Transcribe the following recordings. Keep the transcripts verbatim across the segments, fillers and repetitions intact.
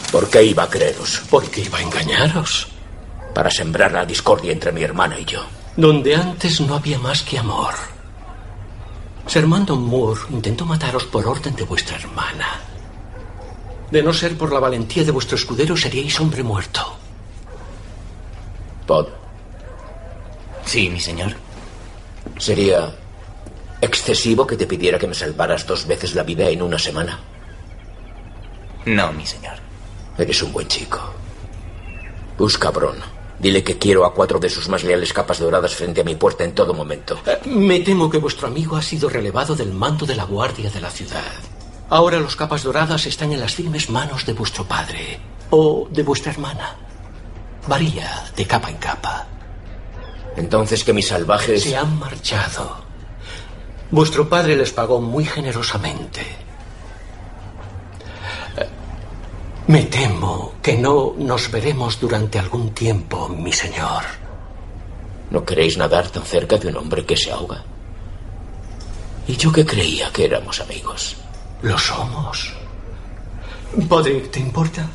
¿Por qué iba a creeros? ¿Por qué iba a engañaros? Para sembrar la discordia entre mi hermana y yo. Donde antes no había más que amor. Sir Mandon Moore intentó mataros por orden de vuestra hermana. De no ser por la valentía de vuestro escudero, seríais hombre muerto. Pod. Sí, mi señor. ¿Sería excesivo que te pidiera que me salvaras dos veces la vida en una semana? No, mi señor. Eres un buen chico. Busca a Bron. Dile que quiero a cuatro de sus más leales capas doradas frente a mi puerta en todo momento. Eh, me temo que vuestro amigo ha sido relevado del mando de la guardia de la ciudad. Ahora los capas doradas están en las firmes manos de vuestro padre o de vuestra hermana. Varía de capa en capa. Entonces que mis salvajes... Se han marchado. Vuestro padre les pagó muy generosamente. Me temo que no nos veremos durante algún tiempo, mi señor. ¿No queréis nadar tan cerca de un hombre que se ahoga? Y yo que creía que éramos amigos. Lo somos. Podrick, ¿te importa?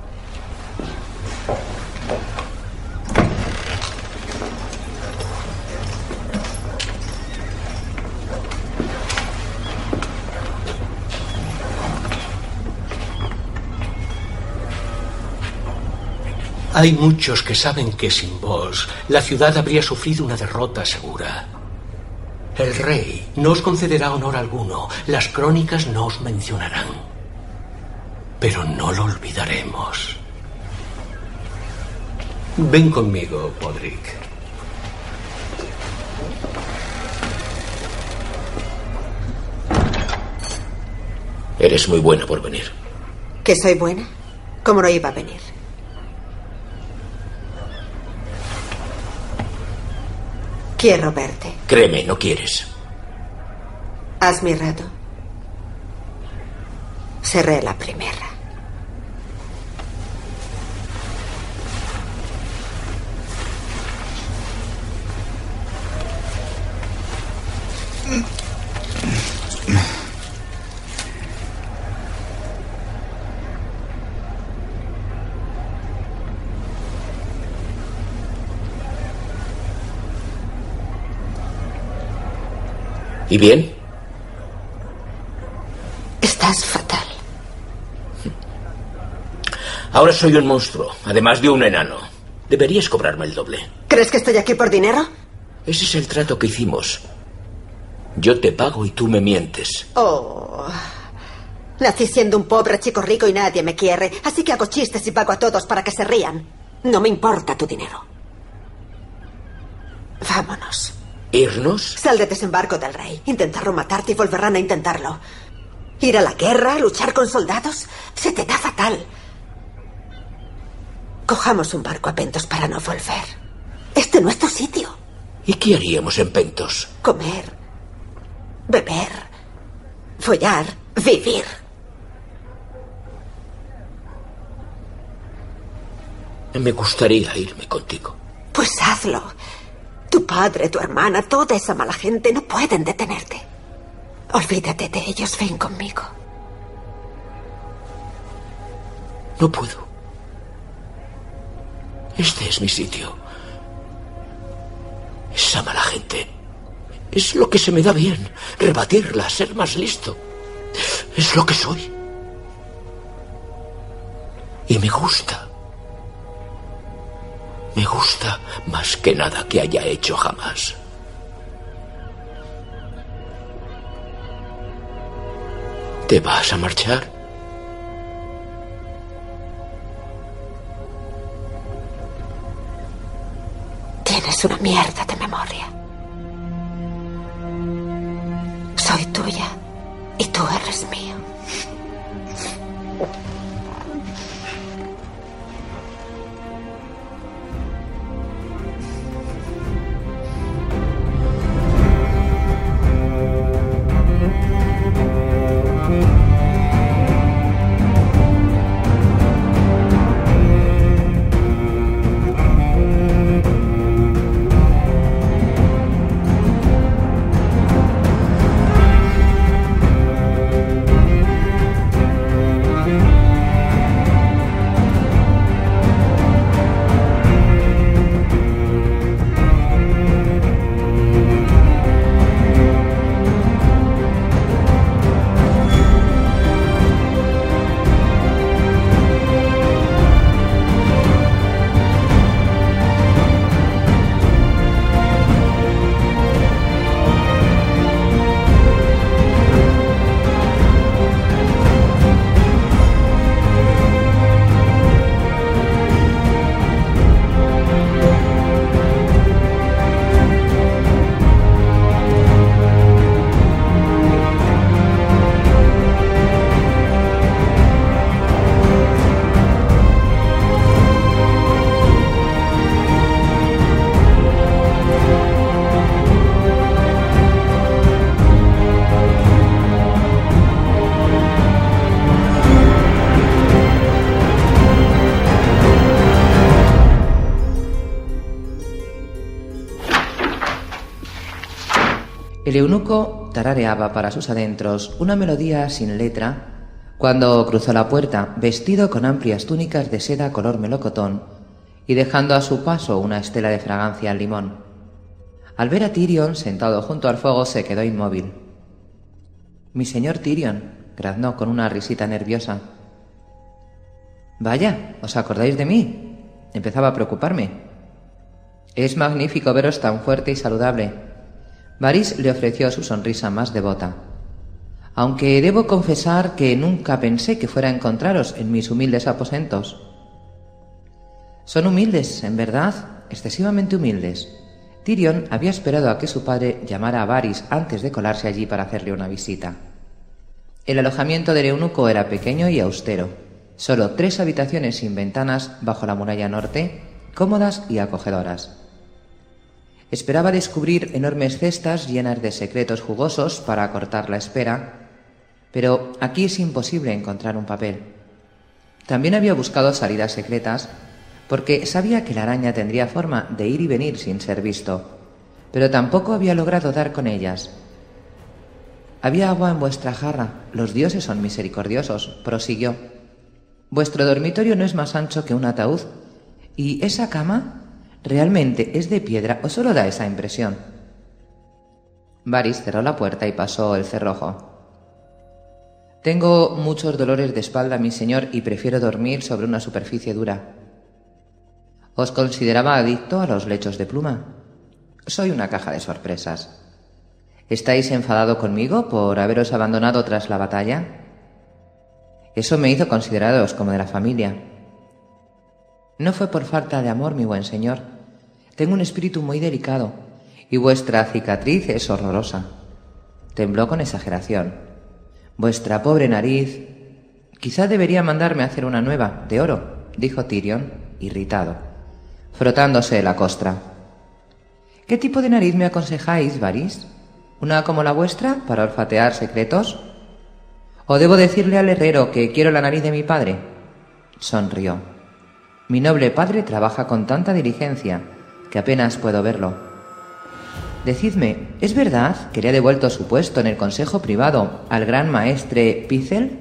Hay muchos que saben que sin vos la ciudad habría sufrido una derrota segura. El rey no os concederá honor alguno, las crónicas no os mencionarán. Pero no lo olvidaremos. Ven conmigo, Podrick. Eres muy buena por venir. ¿Que soy buena? ¿Cómo no iba a venir? Quiero verte. Créeme, no quieres. Haz mi rato. Seré la primera. ¿Y bien? Estás fatal. Ahora soy un monstruo, además de un enano. Deberías cobrarme el doble. ¿Crees que estoy aquí por dinero? Ese es el trato que hicimos. Yo te pago y tú me mientes. Oh. Nací siendo un pobre chico rico y nadie me quiere, así que hago chistes y pago a todos para que se rían. No me importa tu dinero. Vámonos. ¿Irnos? Sal de desembarco del rey. Intentaron matarte y volverán a intentarlo. Ir a la guerra, luchar con soldados, se te da fatal. Cojamos un barco a Pentos para no volver. Este no es tu sitio. ¿Y qué haríamos en Pentos? Comer, beber, follar, vivir. Me gustaría irme contigo. Pues hazlo. Tu padre, tu hermana, toda esa mala gente no pueden detenerte. Olvídate de ellos, ven conmigo. No puedo. Este es mi sitio. Esa mala gente es lo que se me da bien. Rebatirla, ser más listo. Es lo que soy. Y me gusta. Me gusta más que nada que haya hecho jamás. ¿Te vas a marchar? Tienes una mierda de memoria. Soy tuya y tú eres mío. eunuco tarareaba para sus adentros una melodía sin letra cuando cruzó la puerta, vestido con amplias túnicas de seda color melocotón y dejando a su paso una estela de fragancia al limón. Al ver a Tyrion sentado junto al fuego se quedó inmóvil. «Mi señor Tyrion», graznó con una risita nerviosa. «Vaya, ¿os acordáis de mí?» Empezaba a preocuparme. «Es magnífico veros tan fuerte y saludable». Varys le ofreció su sonrisa más devota. «Aunque debo confesar que nunca pensé que fuera a encontraros en mis humildes aposentos». «Son humildes, en verdad, excesivamente humildes». Tyrion había esperado a que su padre llamara a Varys antes de colarse allí para hacerle una visita. El alojamiento del eunuco era pequeño y austero. Solo tres habitaciones sin ventanas bajo la muralla norte, cómodas y acogedoras. Esperaba descubrir enormes cestas llenas de secretos jugosos para acortar la espera, pero aquí es imposible encontrar un papel. También había buscado salidas secretas, porque sabía que la araña tendría forma de ir y venir sin ser visto, pero tampoco había logrado dar con ellas. «Había agua en vuestra jarra, los dioses son misericordiosos», prosiguió. «Vuestro dormitorio no es más ancho que un ataúd, y esa cama realmente es de piedra o solo da esa impresión». Varys cerró la puerta y pasó el cerrojo. «Tengo muchos dolores de espalda, mi señor, y prefiero dormir sobre una superficie dura». «¿Os consideraba adicto a los lechos de pluma?» «Soy una caja de sorpresas». «¿Estáis enfadado conmigo por haberos abandonado tras la batalla?» «Eso me hizo consideraros como de la familia». «No fue por falta de amor, mi buen señor. Tengo un espíritu muy delicado, y vuestra cicatriz es horrorosa». Tembló con exageración. «Vuestra pobre nariz...» «Quizá debería mandarme a hacer una nueva, de oro», dijo Tyrion, irritado, frotándose la costra. «¿Qué tipo de nariz me aconsejáis, Varys? ¿Una como la vuestra, para olfatear secretos? ¿O debo decirle al herrero que quiero la nariz de mi padre?» Sonrió. «Mi noble padre trabaja con tanta diligencia que apenas puedo verlo. Decidme, ¿es verdad que le ha devuelto su puesto en el consejo privado al gran maestre Pycelle?»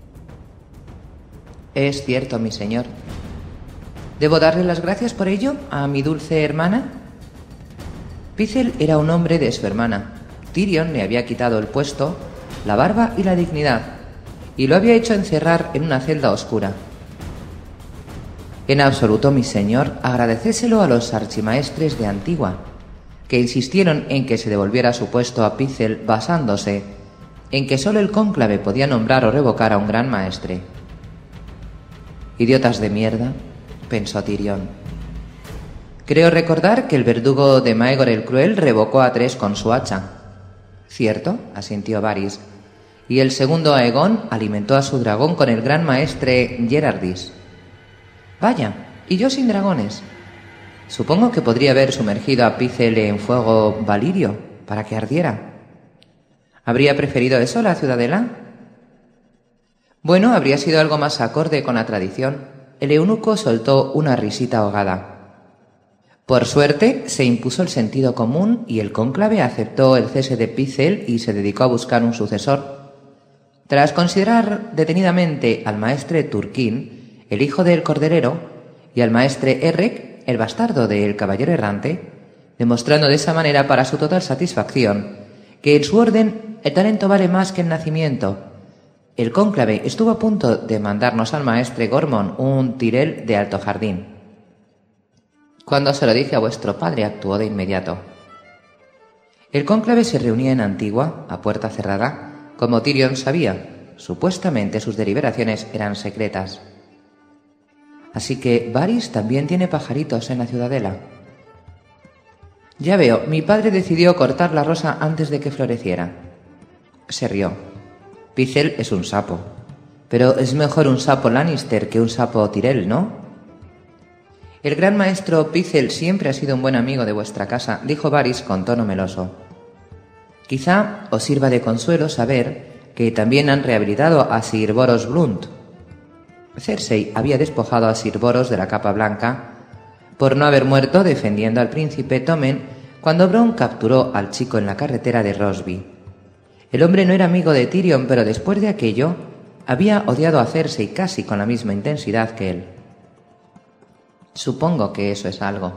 «Es cierto, mi señor». ¿Debo darle las gracias por ello a mi dulce hermana?» Pycelle era un hombre de su hermana. Tyrion le había quitado el puesto, la barba y la dignidad, y lo había hecho encerrar en una celda oscura. «En absoluto, mi señor, agradecéselo a los archimaestres de Antigua, que insistieron en que se devolviera su puesto a Pycelle basándose en que solo el cónclave podía nombrar o revocar a un gran maestre». «Idiotas de mierda», pensó Tyrion. «Creo recordar que el verdugo de Maegor el Cruel revocó a tres con su hacha». «Cierto», asintió Varys, «y el segundo Aegon alimentó a su dragón con el gran maestre Gerardis». «Vaya, y yo sin dragones. Supongo que podría haber sumergido a Pycelle en fuego valirio para que ardiera. ¿Habría preferido eso la ciudadela?» «Bueno, habría sido algo más acorde con la tradición». El eunuco soltó una risita ahogada. Por suerte, se impuso el sentido común y el cónclave aceptó el cese de Pycelle y se dedicó a buscar un sucesor. Tras considerar detenidamente al maestre Turquín, el hijo del corderero, y al maestre Errec, el bastardo del caballero errante, demostrando de esa manera para su total satisfacción que en su orden el talento vale más que el nacimiento, el cónclave estuvo a punto de mandarnos al maestre Gormon un Tyrell de alto jardín. «Cuando se lo dije a vuestro padre, actuó de inmediato». El cónclave se reunía en Antigua, a puerta cerrada, como Tyrion sabía. Supuestamente sus deliberaciones eran secretas. «Así que Varys también tiene pajaritos en la ciudadela». «Ya veo, mi padre decidió cortar la rosa antes de que floreciera». Se rió. «Pycelle es un sapo. Pero es mejor un sapo Lannister que un sapo Tyrell, ¿no?» «El gran maestro Pycelle siempre ha sido un buen amigo de vuestra casa», dijo Varys con tono meloso. «Quizá os sirva de consuelo saber que también han rehabilitado a Sir Boros Blunt». Cersei había despojado a Sir Boros de la capa blanca por no haber muerto defendiendo al príncipe Tommen cuando Bronn capturó al chico en la carretera de Rosby. El hombre no era amigo de Tyrion, pero después de aquello había odiado a Cersei casi con la misma intensidad que él. Supongo que eso es algo.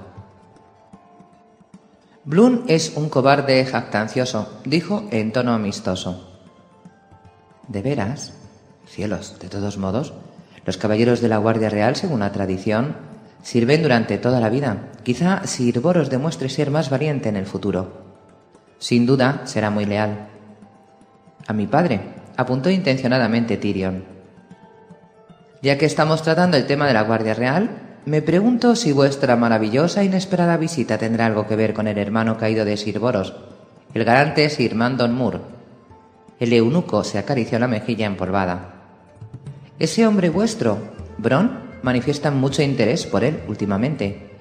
Bloom es un cobarde jactancioso, dijo en tono amistoso. ¿De veras? Cielos, de todos modos, los caballeros de la Guardia Real, según la tradición, sirven durante toda la vida. Quizá Sir Boros demuestre ser más valiente en el futuro. Sin duda, será muy leal. A mi padre, apuntó intencionadamente Tyrion. Ya que estamos tratando el tema de la Guardia Real, me pregunto si vuestra maravillosa e inesperada visita tendrá algo que ver con el hermano caído de Sir Boros, el galante Sir Mandon Moore. El eunuco se acarició la mejilla empolvada. Ese hombre vuestro, Bronn, manifiesta mucho interés por él últimamente.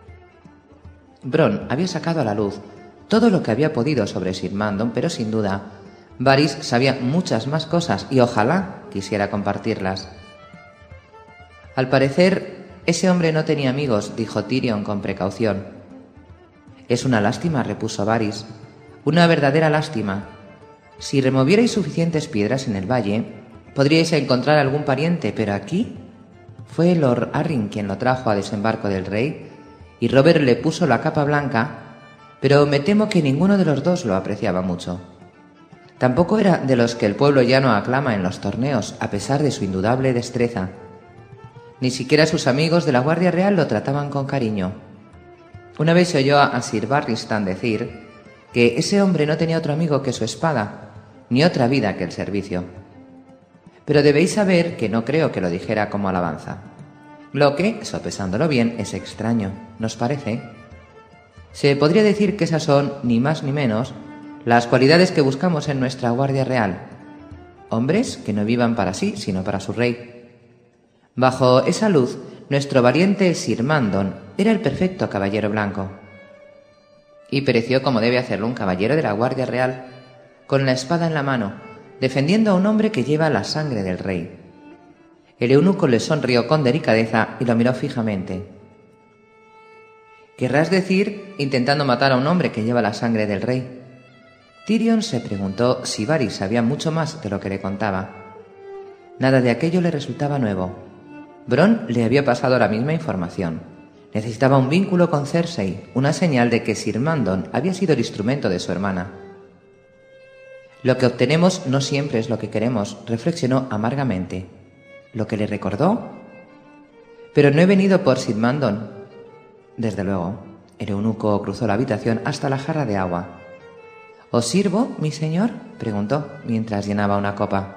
Bronn había sacado a la luz todo lo que había podido sobre Sir Mandon, pero sin duda Varys sabía muchas más cosas y ojalá quisiera compartirlas. Al parecer, ese hombre no tenía amigos, dijo Tyrion con precaución. Es una lástima, repuso Varys. Una verdadera lástima. Si removierais suficientes piedras en el valle, podríais encontrar algún pariente, pero aquí fue Lord Arryn quien lo trajo a desembarco del rey, y Robert le puso la capa blanca, pero me temo que ninguno de los dos lo apreciaba mucho. Tampoco era de los que el pueblo llano aclama en los torneos, a pesar de su indudable destreza. Ni siquiera sus amigos de la Guardia Real lo trataban con cariño. Una vez se oyó a Sir Barristan decir que ese hombre no tenía otro amigo que su espada, ni otra vida que el servicio. Pero debéis saber que no creo que lo dijera como alabanza. Lo que, sopesándolo bien, es extraño, ¿nos parece? Se podría decir que esas son, ni más ni menos, las cualidades que buscamos en nuestra Guardia Real. Hombres que no vivan para sí, sino para su rey. Bajo esa luz, nuestro valiente Sir Mandon era el perfecto caballero blanco. Y pereció como debe hacerlo un caballero de la Guardia Real, con la espada en la mano, defendiendo a un hombre que lleva la sangre del rey. El eunuco le sonrió con delicadeza y lo miró fijamente. ¿Querrás decir intentando matar a un hombre que lleva la sangre del rey? Tyrion se preguntó si Varys sabía mucho más de lo que le contaba. Nada de aquello le resultaba nuevo. Bronn le había pasado la misma información. Necesitaba un vínculo con Cersei, una señal de que Sir Mandon había sido el instrumento de su hermana. Lo que obtenemos no siempre es lo que queremos, reflexionó amargamente. ¿Lo que le recordó? Pero no he venido por Sir Mandon. Desde luego. El eunuco cruzó la habitación hasta la jarra de agua. ¿Os sirvo, mi señor?, preguntó, mientras llenaba una copa.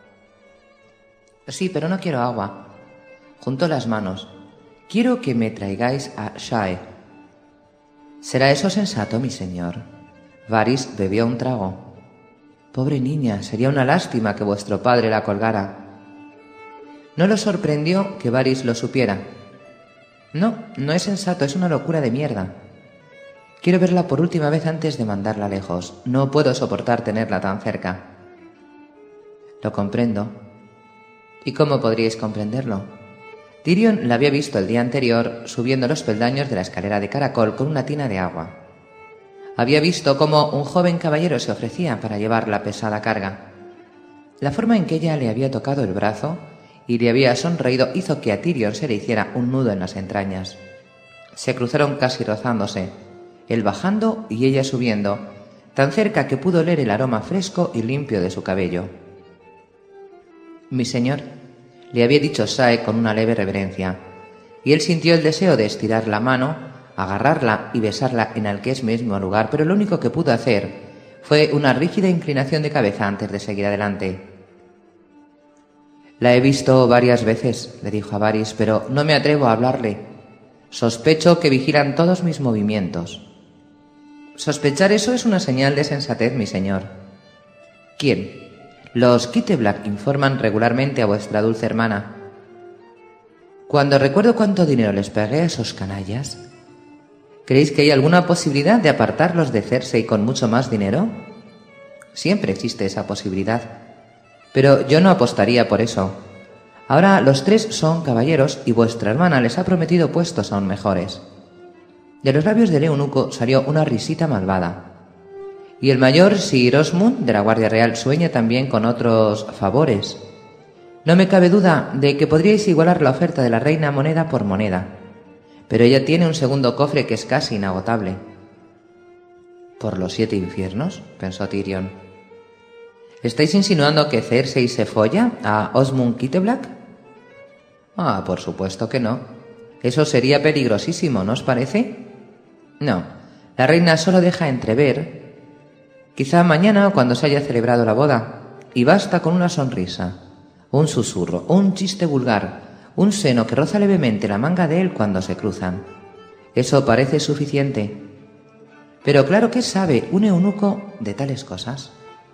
Sí, pero no quiero agua. Juntó las manos. Quiero que me traigáis a Shae. ¿Será eso sensato, mi señor? Varys bebió un trago. Pobre niña, sería una lástima que vuestro padre la colgara. No lo sorprendió que Varys lo supiera. No, no es sensato, es una locura de mierda. Quiero verla por última vez antes de mandarla lejos. No puedo soportar tenerla tan cerca. Lo comprendo. ¿Y cómo podríais comprenderlo? Tyrion la había visto el día anterior subiendo los peldaños de la escalera de caracol con una tina de agua. Había visto cómo un joven caballero se ofrecía para llevar la pesada carga. La forma en que ella le había tocado el brazo y le había sonreído hizo que a Tyrion se le hiciera un nudo en las entrañas. Se cruzaron casi rozándose, él bajando y ella subiendo, tan cerca que pudo oler el aroma fresco y limpio de su cabello. «Mi señor», le había dicho Shae con una leve reverencia, y él sintió el deseo de estirar la mano, agarrarla y besarla en aquel mismo lugar, pero lo único que pudo hacer fue una rígida inclinación de cabeza antes de seguir adelante. «La he visto varias veces», le dijo a Varys, «pero no me atrevo a hablarle. Sospecho que vigilan todos mis movimientos». «Sospechar eso es una señal de sensatez, mi señor». «¿Quién?» «Los Kiteblack informan regularmente a vuestra dulce hermana». «Cuando recuerdo cuánto dinero les pagué a esos canallas, ¿creéis que hay alguna posibilidad de apartarlos de Cersei con mucho más dinero?» «Siempre existe esa posibilidad. Pero yo no apostaría por eso. Ahora los tres son caballeros y vuestra hermana les ha prometido puestos aún mejores». De los labios del eunuco salió una risita malvada. Y el mayor Sir Osmund de la Guardia Real sueña también con otros favores. No me cabe duda de que podríais igualar la oferta de la reina moneda por moneda, pero ella tiene un segundo cofre que es casi inagotable. ¿Por los siete infiernos?, pensó Tyrion. ¿Estáis insinuando que Cersei se folla a Osmund Kitteblack? Ah, por supuesto que no. Eso sería peligrosísimo, ¿no os parece? No, la reina solo deja entrever, quizá mañana o cuando se haya celebrado la boda, y basta con una sonrisa, un susurro, un chiste vulgar, un seno que roza levemente la manga de él cuando se cruzan. Eso parece suficiente. Pero claro, ¿qué sabe un eunuco de tales cosas?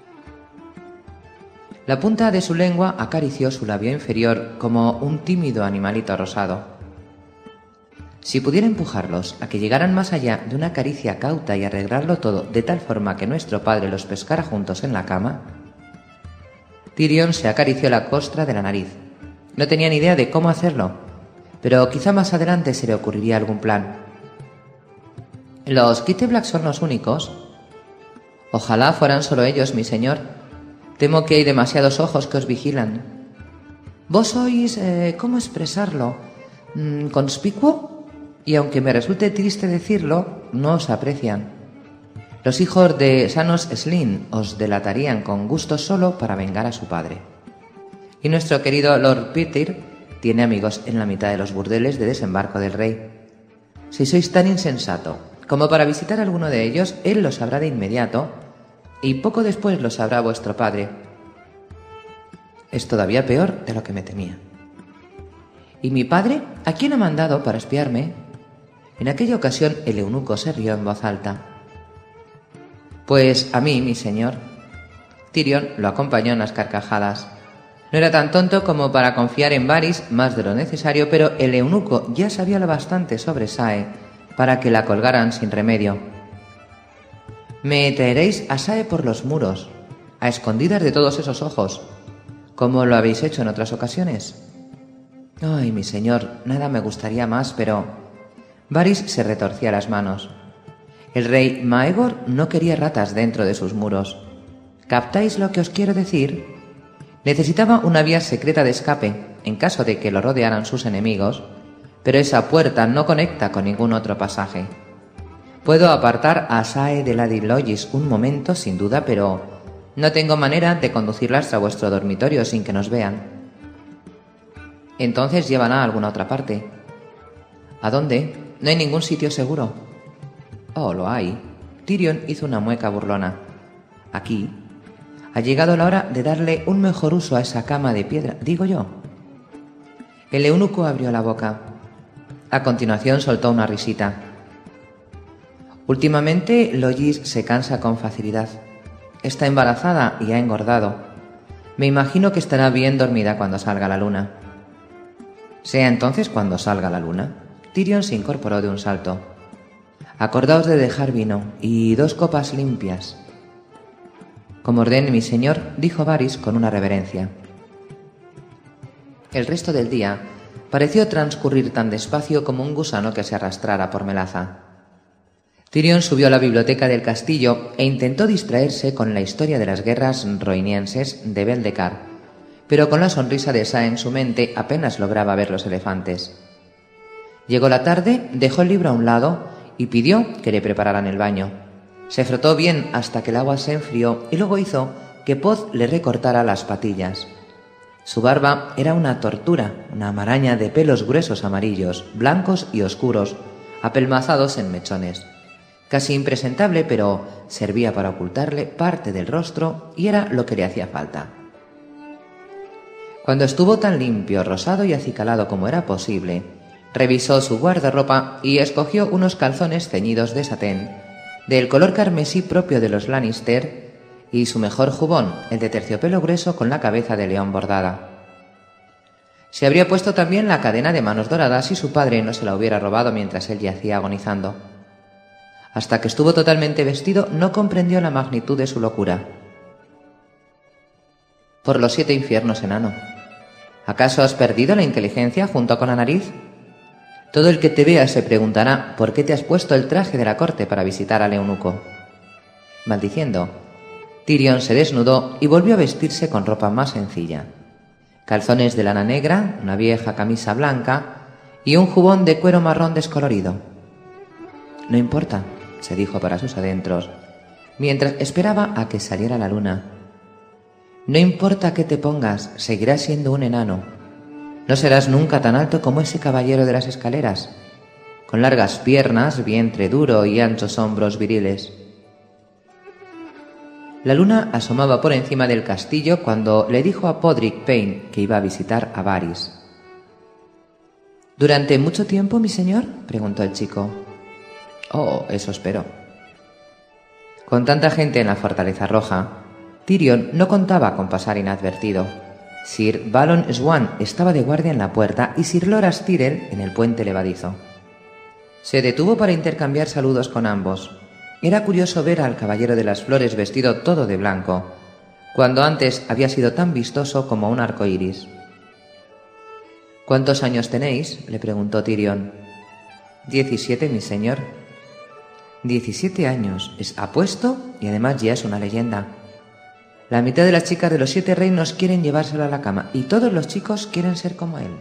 La punta de su lengua acarició su labio inferior como un tímido animalito rosado. Si pudiera empujarlos a que llegaran más allá de una caricia cauta y arreglarlo todo de tal forma que nuestro padre los pescara juntos en la cama... Tyrion se acarició la costra de la nariz. No tenía ni idea de cómo hacerlo, pero quizá más adelante se le ocurriría algún plan. ¿Los Kitteblack son los únicos? Ojalá fueran solo ellos, mi señor. Temo que hay demasiados ojos que os vigilan. ¿Vos sois, eh, cómo expresarlo, mm, conspicuo? Y aunque me resulte triste decirlo, no os aprecian. Los hijos de Sanos Slin os delatarían con gusto solo para vengar a su padre. Y nuestro querido Lord Petyr tiene amigos en la mitad de los burdeles de desembarco del rey. Si sois tan insensato como para visitar a alguno de ellos, él lo sabrá de inmediato, y poco después lo sabrá vuestro padre. Es todavía peor de lo que me temía. ¿Y mi padre? ¿A quién ha mandado para espiarme? En aquella ocasión el eunuco se rió en voz alta. Pues a mí, mi señor. Tyrion lo acompañó en las carcajadas. No era tan tonto como para confiar en Varys más de lo necesario, pero el eunuco ya sabía lo bastante sobre Sae para que la colgaran sin remedio. Me traeréis a Sae por los muros, a escondidas de todos esos ojos, como lo habéis hecho en otras ocasiones. Ay, mi señor, nada me gustaría más, pero... Varys se retorcía las manos. El rey Maegor no quería ratas dentro de sus muros. ¿Captáis lo que os quiero decir? Necesitaba una vía secreta de escape, en caso de que lo rodearan sus enemigos, pero esa puerta no conecta con ningún otro pasaje. Puedo apartar a Sae de Lady Lois un momento, sin duda, pero no tengo manera de conducirlas a vuestro dormitorio sin que nos vean. Entonces llévala a alguna otra parte. ¿A dónde? No hay ningún sitio seguro. Oh, lo hay. Tyrion hizo una mueca burlona. Aquí. Ha llegado la hora de darle un mejor uso a esa cama de piedra, digo yo. El eunuco abrió la boca. A continuación soltó una risita. Últimamente Lois se cansa con facilidad. Está embarazada y ha engordado. Me imagino que estará bien dormida cuando salga la luna. Sea entonces cuando salga la luna. Tyrion se incorporó de un salto. Acordaos de dejar vino y dos copas limpias. Como ordene mi señor, dijo Varys con una reverencia. El resto del día pareció transcurrir tan despacio como un gusano que se arrastrara por melaza. Tyrion subió a la biblioteca del castillo e intentó distraerse con la historia de las guerras roinienses de Beldecar, pero con la sonrisa de Sae en su mente apenas lograba ver los elefantes. Llegó la tarde, dejó el libro a un lado y pidió que le prepararan el baño. Se frotó bien hasta que el agua se enfrió y luego hizo que Pod le recortara las patillas. Su barba era una tortura, una maraña de pelos gruesos amarillos, blancos y oscuros, apelmazados en mechones. Casi impresentable, pero servía para ocultarle parte del rostro y era lo que le hacía falta. Cuando estuvo tan limpio, rosado y acicalado como era posible, revisó su guardarropa y escogió unos calzones ceñidos de satén, del color carmesí propio de los Lannister, y su mejor jubón, el de terciopelo grueso con la cabeza de león bordada. Se habría puesto también la cadena de manos doradas si su padre no se la hubiera robado mientras él yacía agonizando. Hasta que estuvo totalmente vestido, no comprendió la magnitud de su locura. Por los siete infiernos, enano. ¿Acaso has perdido la inteligencia junto con la nariz? Todo el que te vea se preguntará por qué te has puesto el traje de la corte para visitar al eunuco. Maldiciendo, Tyrion se desnudó y volvió a vestirse con ropa más sencilla. Calzones de lana negra, una vieja camisa blanca y un jubón de cuero marrón descolorido. No importa, se dijo para sus adentros, mientras esperaba a que saliera la luna. No importa qué te pongas, seguirás siendo un enano. No serás nunca tan alto como ese caballero de las escaleras, con largas piernas, vientre duro y anchos hombros viriles. La luna asomaba por encima del castillo cuando le dijo a Podrick Payne que iba a visitar a Varys. ¿Durante mucho tiempo, mi señor?, preguntó el chico. Oh, eso espero. Con tanta gente en la Fortaleza Roja, Tyrion no contaba con pasar inadvertido. Sir Balon Swan estaba de guardia en la puerta y Sir Loras Tyrell en el puente levadizo. Se detuvo para intercambiar saludos con ambos. Era curioso ver al caballero de las flores vestido todo de blanco, cuando antes había sido tan vistoso como un arco iris. ¿Cuántos años tenéis?, le preguntó Tyrion. Diecisiete, mi señor. Diecisiete años. Es apuesto y además ya es una leyenda. La mitad de las chicas de los siete reinos quieren llevárselo a la cama y todos los chicos quieren ser como él.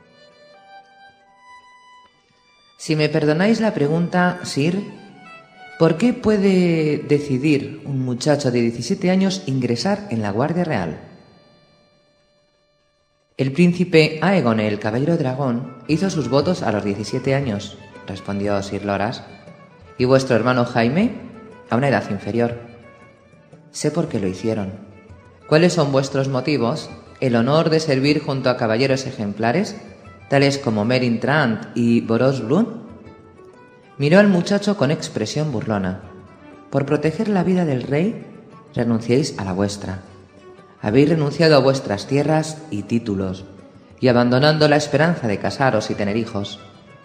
Si me perdonáis la pregunta, Sir, ¿por qué puede decidir un muchacho de diecisiete años ingresar en la Guardia Real? El príncipe Aegon, el caballero dragón, hizo sus votos a los diecisiete años, respondió Sir Loras, y vuestro hermano Jaime a una edad inferior. Sé por qué lo hicieron. ¿Cuáles son vuestros motivos? ¿El honor de servir junto a caballeros ejemplares, tales como Meryn Trant y Boros Blunt? Miró al muchacho con expresión burlona. Por proteger la vida del rey, renunciéis a la vuestra. Habéis renunciado a vuestras tierras y títulos, y abandonando la esperanza de casaros y tener hijos.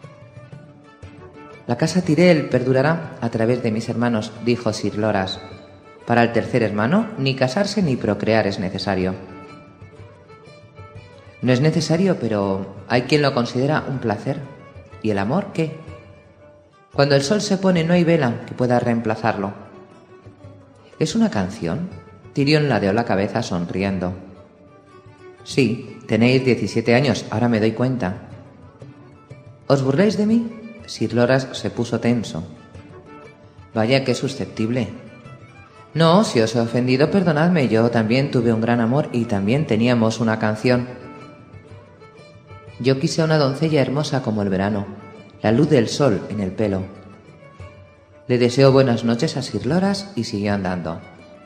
La casa Tyrell perdurará a través de mis hermanos, dijo Sir Loras. Para el tercer hermano, ni casarse ni procrear es necesario. No es necesario, pero hay quien lo considera un placer. ¿Y el amor qué? Cuando el sol se pone no hay vela que pueda reemplazarlo. ¿Es una canción? Tyrion ladeó la cabeza sonriendo. Sí, tenéis diecisiete años, ahora me doy cuenta. ¿Os burláis de mí? Sir Loras se puso tenso. Vaya que susceptible. No, si os he ofendido, perdonadme, yo también tuve un gran amor y también teníamos una canción. Yo quise a una doncella hermosa como el verano, la luz del sol en el pelo. Le deseó buenas noches a Sir Loras y siguió andando.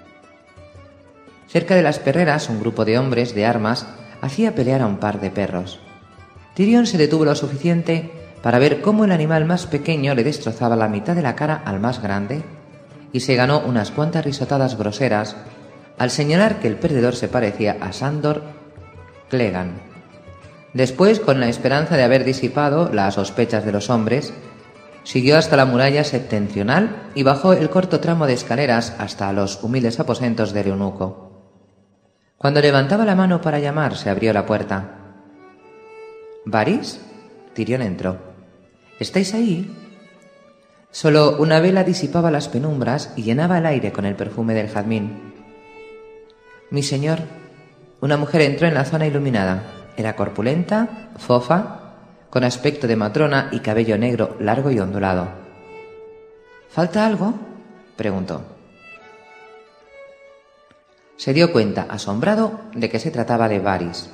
Cerca de las perreras, un grupo de hombres de armas hacía pelear a un par de perros. Tyrion se detuvo lo suficiente para ver cómo el animal más pequeño le destrozaba la mitad de la cara al más grande y se ganó unas cuantas risotadas groseras al señalar que el perdedor se parecía a Sandor Clegane. Después, con la esperanza de haber disipado las sospechas de los hombres, siguió hasta la muralla septentrional y bajó el corto tramo de escaleras hasta los humildes aposentos del eunuco. Cuando levantaba la mano para llamar, se abrió la puerta. ¿Varys? Tyrion entró. ¿Estáis ahí? Solo una vela disipaba las penumbras y llenaba el aire con el perfume del jazmín. Mi señor, una mujer entró en la zona iluminada. Era corpulenta, fofa, con aspecto de matrona y cabello negro largo y ondulado. ¿Falta algo?, preguntó. Se dio cuenta, asombrado, de que se trataba de Varys.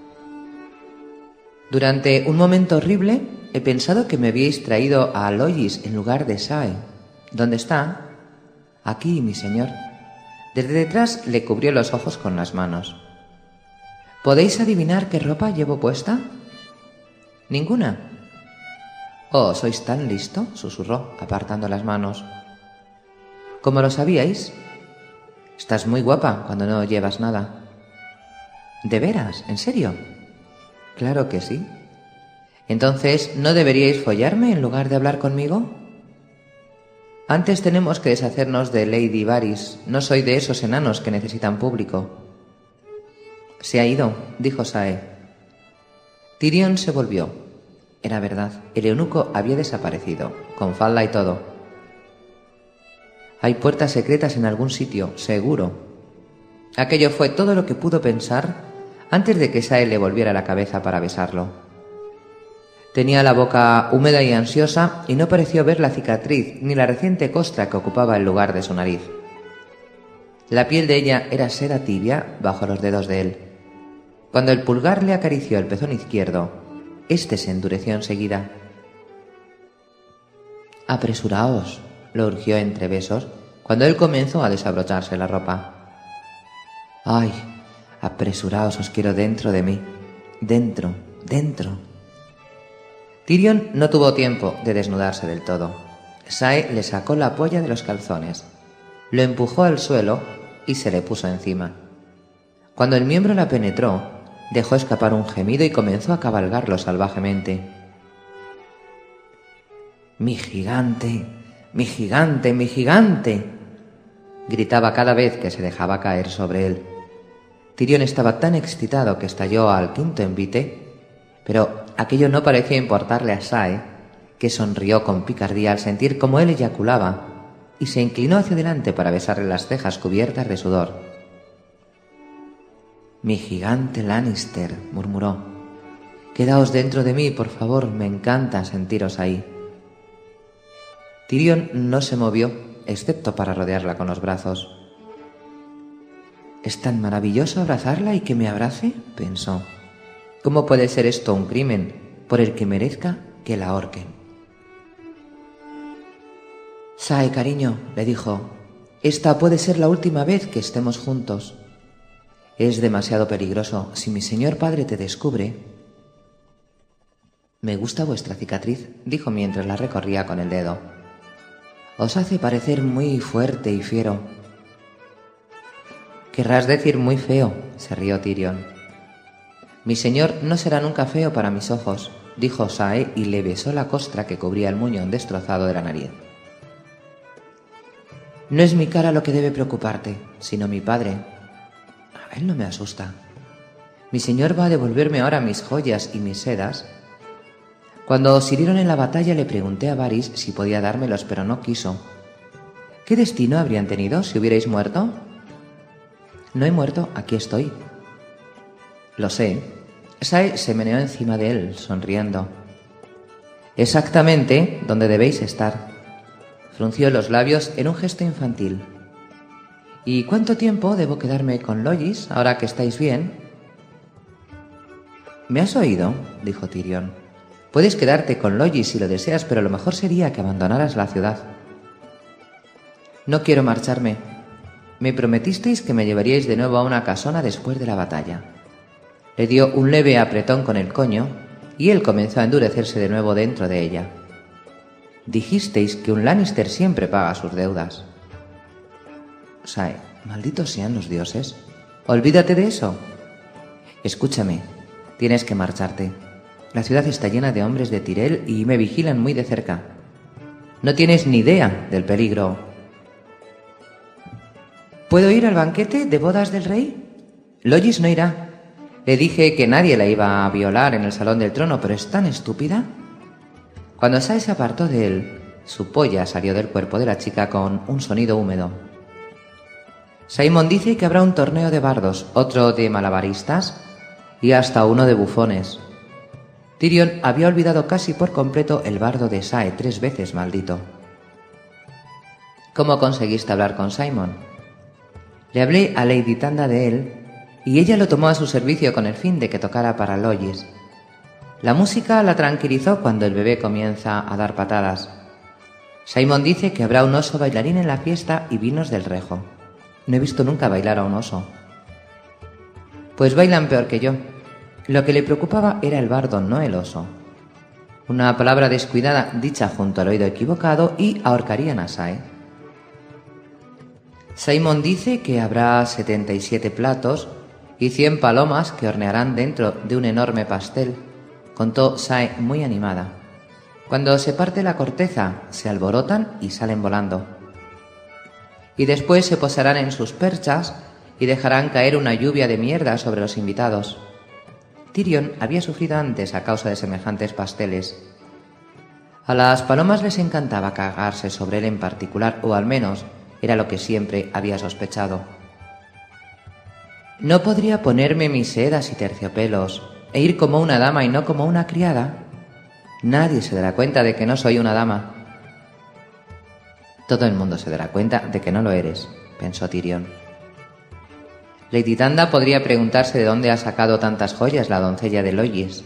Durante un momento horrible he pensado que me habíais traído a Lois en lugar de Shae. ¿Dónde está? Aquí, mi señor. Desde detrás le cubrió los ojos con las manos. ¿Podéis adivinar qué ropa llevo puesta? Ninguna. Oh, ¿sois tan listo?, susurró, apartando las manos. ¿Cómo lo sabíais? Estás muy guapa cuando no llevas nada. ¿De veras? ¿En serio? Claro que sí. Entonces, ¿no deberíais follarme en lugar de hablar conmigo? Antes tenemos que deshacernos de Lady Varys. No soy de esos enanos que necesitan público. Se ha ido, dijo Shae. Tyrion se volvió. Era verdad, el eunuco había desaparecido, con falda y todo. Hay puertas secretas en algún sitio, seguro. Aquello fue todo lo que pudo pensar antes de que Sae le volviera la cabeza para besarlo. Tenía la boca húmeda y ansiosa y no pareció ver la cicatriz ni la reciente costra que ocupaba el lugar de su nariz. La piel de ella era seda tibia bajo los dedos de él. Cuando el pulgar le acarició el pezón izquierdo, éste se endureció enseguida. «Apresuraos», lo urgió entre besos, cuando él comenzó a desabrocharse la ropa. «Ay, apresuraos, os quiero dentro de mí, dentro, dentro». Tyrion no tuvo tiempo de desnudarse del todo. Sae le sacó la polla de los calzones, lo empujó al suelo y se le puso encima. Cuando el miembro la penetró, dejó escapar un gemido y comenzó a cabalgarlo salvajemente. «¡Mi gigante! ¡Mi gigante! ¡Mi gigante!», gritaba cada vez que se dejaba caer sobre él. Tyrion estaba tan excitado que estalló al quinto envite, pero aquello no parecía importarle a Sae, que sonrió con picardía al sentir cómo él eyaculaba y se inclinó hacia adelante para besarle las cejas cubiertas de sudor. «Mi gigante Lannister», murmuró. «Quedaos dentro de mí, por favor, me encanta sentiros ahí». Tyrion no se movió, excepto para rodearla con los brazos. «¿Es tan maravilloso abrazarla y que me abrace?», pensó. «¿Cómo puede ser esto un crimen por el que merezca que la ahorquen?». «Sae, cariño», le dijo, «esta puede ser la última vez que estemos juntos. Es demasiado peligroso. Si mi señor padre te descubre...». «Me gusta vuestra cicatriz», dijo mientras la recorría con el dedo. «Os hace parecer muy fuerte y fiero». «Querrás decir muy feo», se rió Tyrion. «Mi señor no será nunca feo para mis ojos», dijo Sae y le besó la costra que cubría el muñón destrozado de la nariz. «No es mi cara lo que debe preocuparte, sino mi padre. A él no me asusta. Mi señor va a devolverme ahora mis joyas y mis sedas». Cuando os hirieron en la batalla le pregunté a Varys si podía dármelos, pero no quiso. ¿Qué destino habrían tenido si hubierais muerto? «No he muerto, aquí estoy». «Lo sé». Sae se meneó encima de él, sonriendo. «Exactamente donde debéis estar». Frunció los labios en un gesto infantil. «¿Y cuánto tiempo debo quedarme con Lois, ahora que estáis bien?» «¿Me has oído?», dijo Tyrion. «Puedes quedarte con Lois si lo deseas, pero lo mejor sería que abandonaras la ciudad». «No quiero marcharme. Me prometisteis que me llevaríais de nuevo a una casona después de la batalla». Le dio un leve apretón con el coño y él comenzó a endurecerse de nuevo dentro de ella. «Dijisteis que un Lannister siempre paga sus deudas». «Sae, malditos sean los dioses. Olvídate de eso. Escúchame, tienes que marcharte. La ciudad está llena de hombres de Tyrell y me vigilan muy de cerca. No tienes ni idea del peligro». «¿Puedo ir al banquete de bodas del rey?» «Lois no irá. Le dije que nadie la iba a violar en el salón del trono, pero es tan estúpida». Cuando Sae se apartó de él, su polla salió del cuerpo de la chica con un sonido húmedo. «Simon dice que habrá un torneo de bardos, otro de malabaristas y hasta uno de bufones». Tyrion había olvidado casi por completo el bardo de Sae tres veces maldito. «¿Cómo conseguiste hablar con Simon?» «Le hablé a Lady Tanda de él y ella lo tomó a su servicio con el fin de que tocara para Lois. La música la tranquilizó cuando el bebé comienza a dar patadas. Simon dice que habrá un oso bailarín en la fiesta y vinos del Rejo. No he visto nunca bailar a un oso». «Pues bailan peor que yo». Lo que le preocupaba era el bardo, no el oso. Una palabra descuidada dicha junto al oído equivocado y ahorcarían a Sae. «Simon dice que habrá setenta y siete platos y cien palomas que hornearán dentro de un enorme pastel», contó Sae muy animada. «Cuando se parte la corteza, se alborotan y salen volando. Y después se posarán en sus perchas y dejarán caer una lluvia de mierda sobre los invitados». Tyrion había sufrido antes a causa de semejantes pasteles. A las palomas les encantaba cagarse sobre él en particular, o al menos era lo que siempre había sospechado. ¿No podría ponerme mis sedas y terciopelos e ir como una dama y no como una criada? Nadie se dará cuenta de que no soy una dama. Todo el mundo se dará cuenta de que no lo eres, pensó Tyrion. Lady Tanda podría preguntarse de dónde ha sacado tantas joyas la doncella de Lois.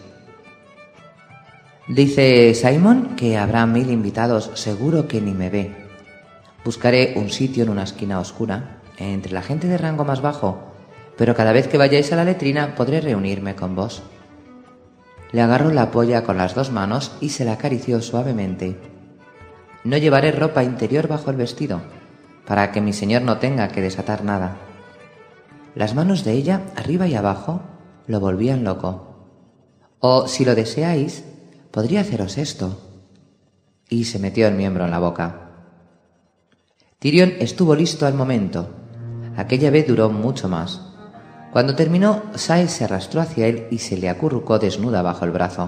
Dice Simon que habrá mil invitados, seguro que ni me ve. Buscaré un sitio en una esquina oscura, entre la gente de rango más bajo, pero cada vez que vayáis a la letrina podré reunirme con vos. Le agarró la polla con las dos manos y se la acarició suavemente. No llevaré ropa interior bajo el vestido, para que mi señor no tenga que desatar nada. Las manos de ella, arriba y abajo, lo volvían loco. O, si lo deseáis, podría haceros esto. Y se metió el miembro en la boca. Tyrion estuvo listo al momento. Aquella vez duró mucho más. Cuando terminó, Sae se arrastró hacia él y se le acurrucó desnuda bajo el brazo.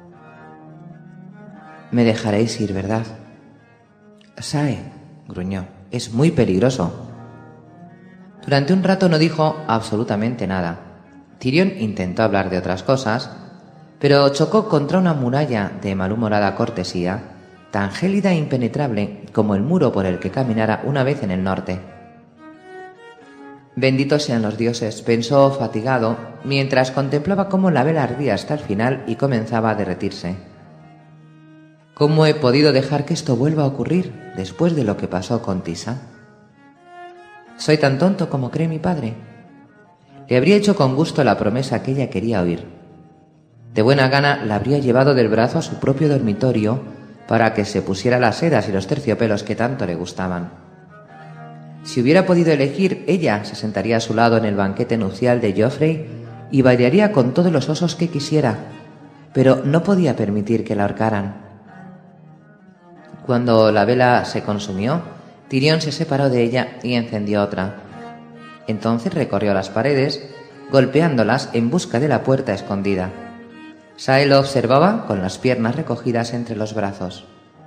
«Me dejaréis ir, ¿verdad?» «Sae», gruñó, «es muy peligroso». Durante un rato no dijo absolutamente nada. Tyrion intentó hablar de otras cosas, pero chocó contra una muralla de malhumorada cortesía, tan gélida e impenetrable como el muro por el que caminara una vez en el norte. Benditos sean los dioses, pensó fatigado, mientras contemplaba cómo la vela ardía hasta el final y comenzaba a derretirse. ¿Cómo he podido dejar que esto vuelva a ocurrir después de lo que pasó con Tisa? ¿Soy tan tonto como cree mi padre? Le habría hecho con gusto la promesa que ella quería oír. De buena gana la habría llevado del brazo a su propio dormitorio para que se pusiera las sedas y los terciopelos que tanto le gustaban. Si hubiera podido elegir, ella se sentaría a su lado en el banquete nupcial de Joffrey y bailaría con todos los osos que quisiera, pero no podía permitir que la ahorcaran. Cuando la vela se consumió, Tyrion se separó de ella y encendió otra. Entonces recorrió las paredes, golpeándolas en busca de la puerta escondida. Sae lo observaba con las piernas recogidas entre los brazos.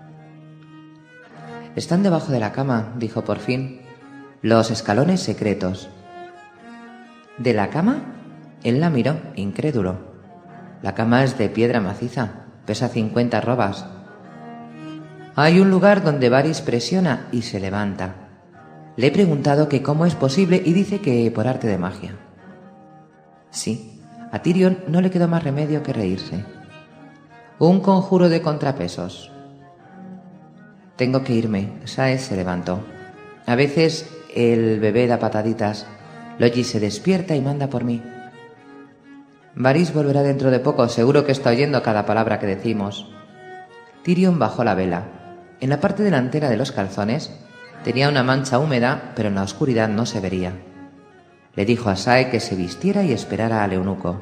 «Están debajo de la cama», dijo por fin. «Los escalones secretos». «¿De la cama?» Él la miró, incrédulo. «La cama es de piedra maciza, pesa cincuenta arrobas. Hay un lugar donde Varys presiona y se levanta. Le he preguntado que cómo es posible y dice que por arte de magia». Sí. A Tyrion no le quedó más remedio que reírse. «Un conjuro de contrapesos». «Tengo que irme». Sae se levantó. «A veces el bebé da pataditas. Logi se despierta y manda por mí». «Varys volverá dentro de poco. Seguro que está oyendo cada palabra que decimos». Tyrion bajó la vela. En la parte delantera de los calzones tenía una mancha húmeda, pero en la oscuridad no se vería. Le dijo a Sae que se vistiera y esperara al eunuco.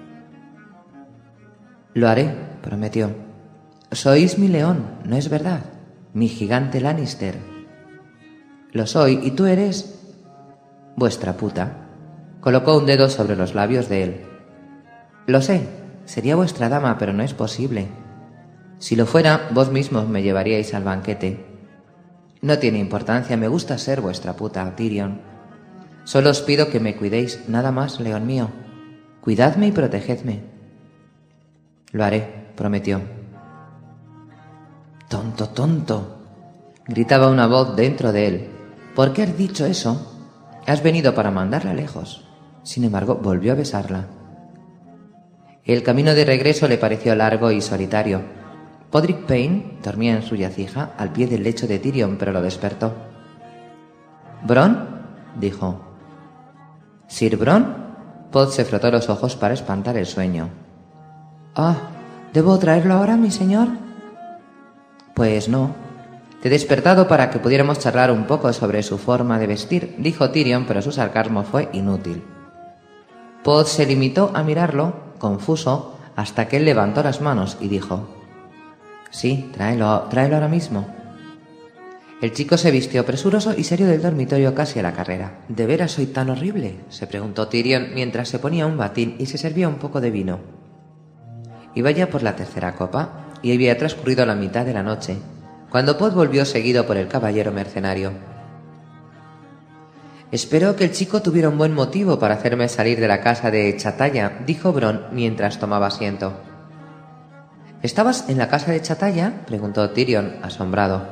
«Lo haré», prometió. «Sois mi león, ¿no es verdad? Mi gigante Lannister». «Lo soy, y tú eres...» «Vuestra puta». Colocó un dedo sobre los labios de él. «Lo sé, sería vuestra dama, pero no es posible. Si lo fuera, vos mismos me llevaríais al banquete. No tiene importancia, me gusta ser vuestra puta, Tyrion. Solo os pido que me cuidéis, nada más, león mío. Cuidadme y protegedme». «Lo haré», prometió. «Tonto, tonto», gritaba una voz dentro de él. «¿Por qué has dicho eso? Has venido para mandarla lejos». Sin embargo, volvió a besarla. El camino de regreso le pareció largo y solitario. Podrick Payne dormía en su yacija al pie del lecho de Tyrion, pero lo despertó. «¿Bronn?», dijo. «¿Sir Bronn?». Pod se frotó los ojos para espantar el sueño. «Ah, ¿debo traerlo ahora, mi señor?». «Pues no. Te he despertado para que pudiéramos charlar un poco sobre su forma de vestir», dijo Tyrion, pero su sarcasmo fue inútil. Pod se limitó a mirarlo, confuso, hasta que él levantó las manos y dijo: «Sí, tráelo, tráelo ahora mismo». El chico se vistió presuroso y salió del dormitorio casi a la carrera. «¿De veras soy tan horrible?», se preguntó Tyrion mientras se ponía un batín y se servía un poco de vino. Iba ya por la tercera copa y había transcurrido la mitad de la noche, cuando Pod volvió seguido por el caballero mercenario. «Espero que el chico tuviera un buen motivo para hacerme salir de la casa de Chatalla», dijo Bronn mientras tomaba asiento. «¿Estabas en la casa de Chatalla?», preguntó Tyrion, asombrado.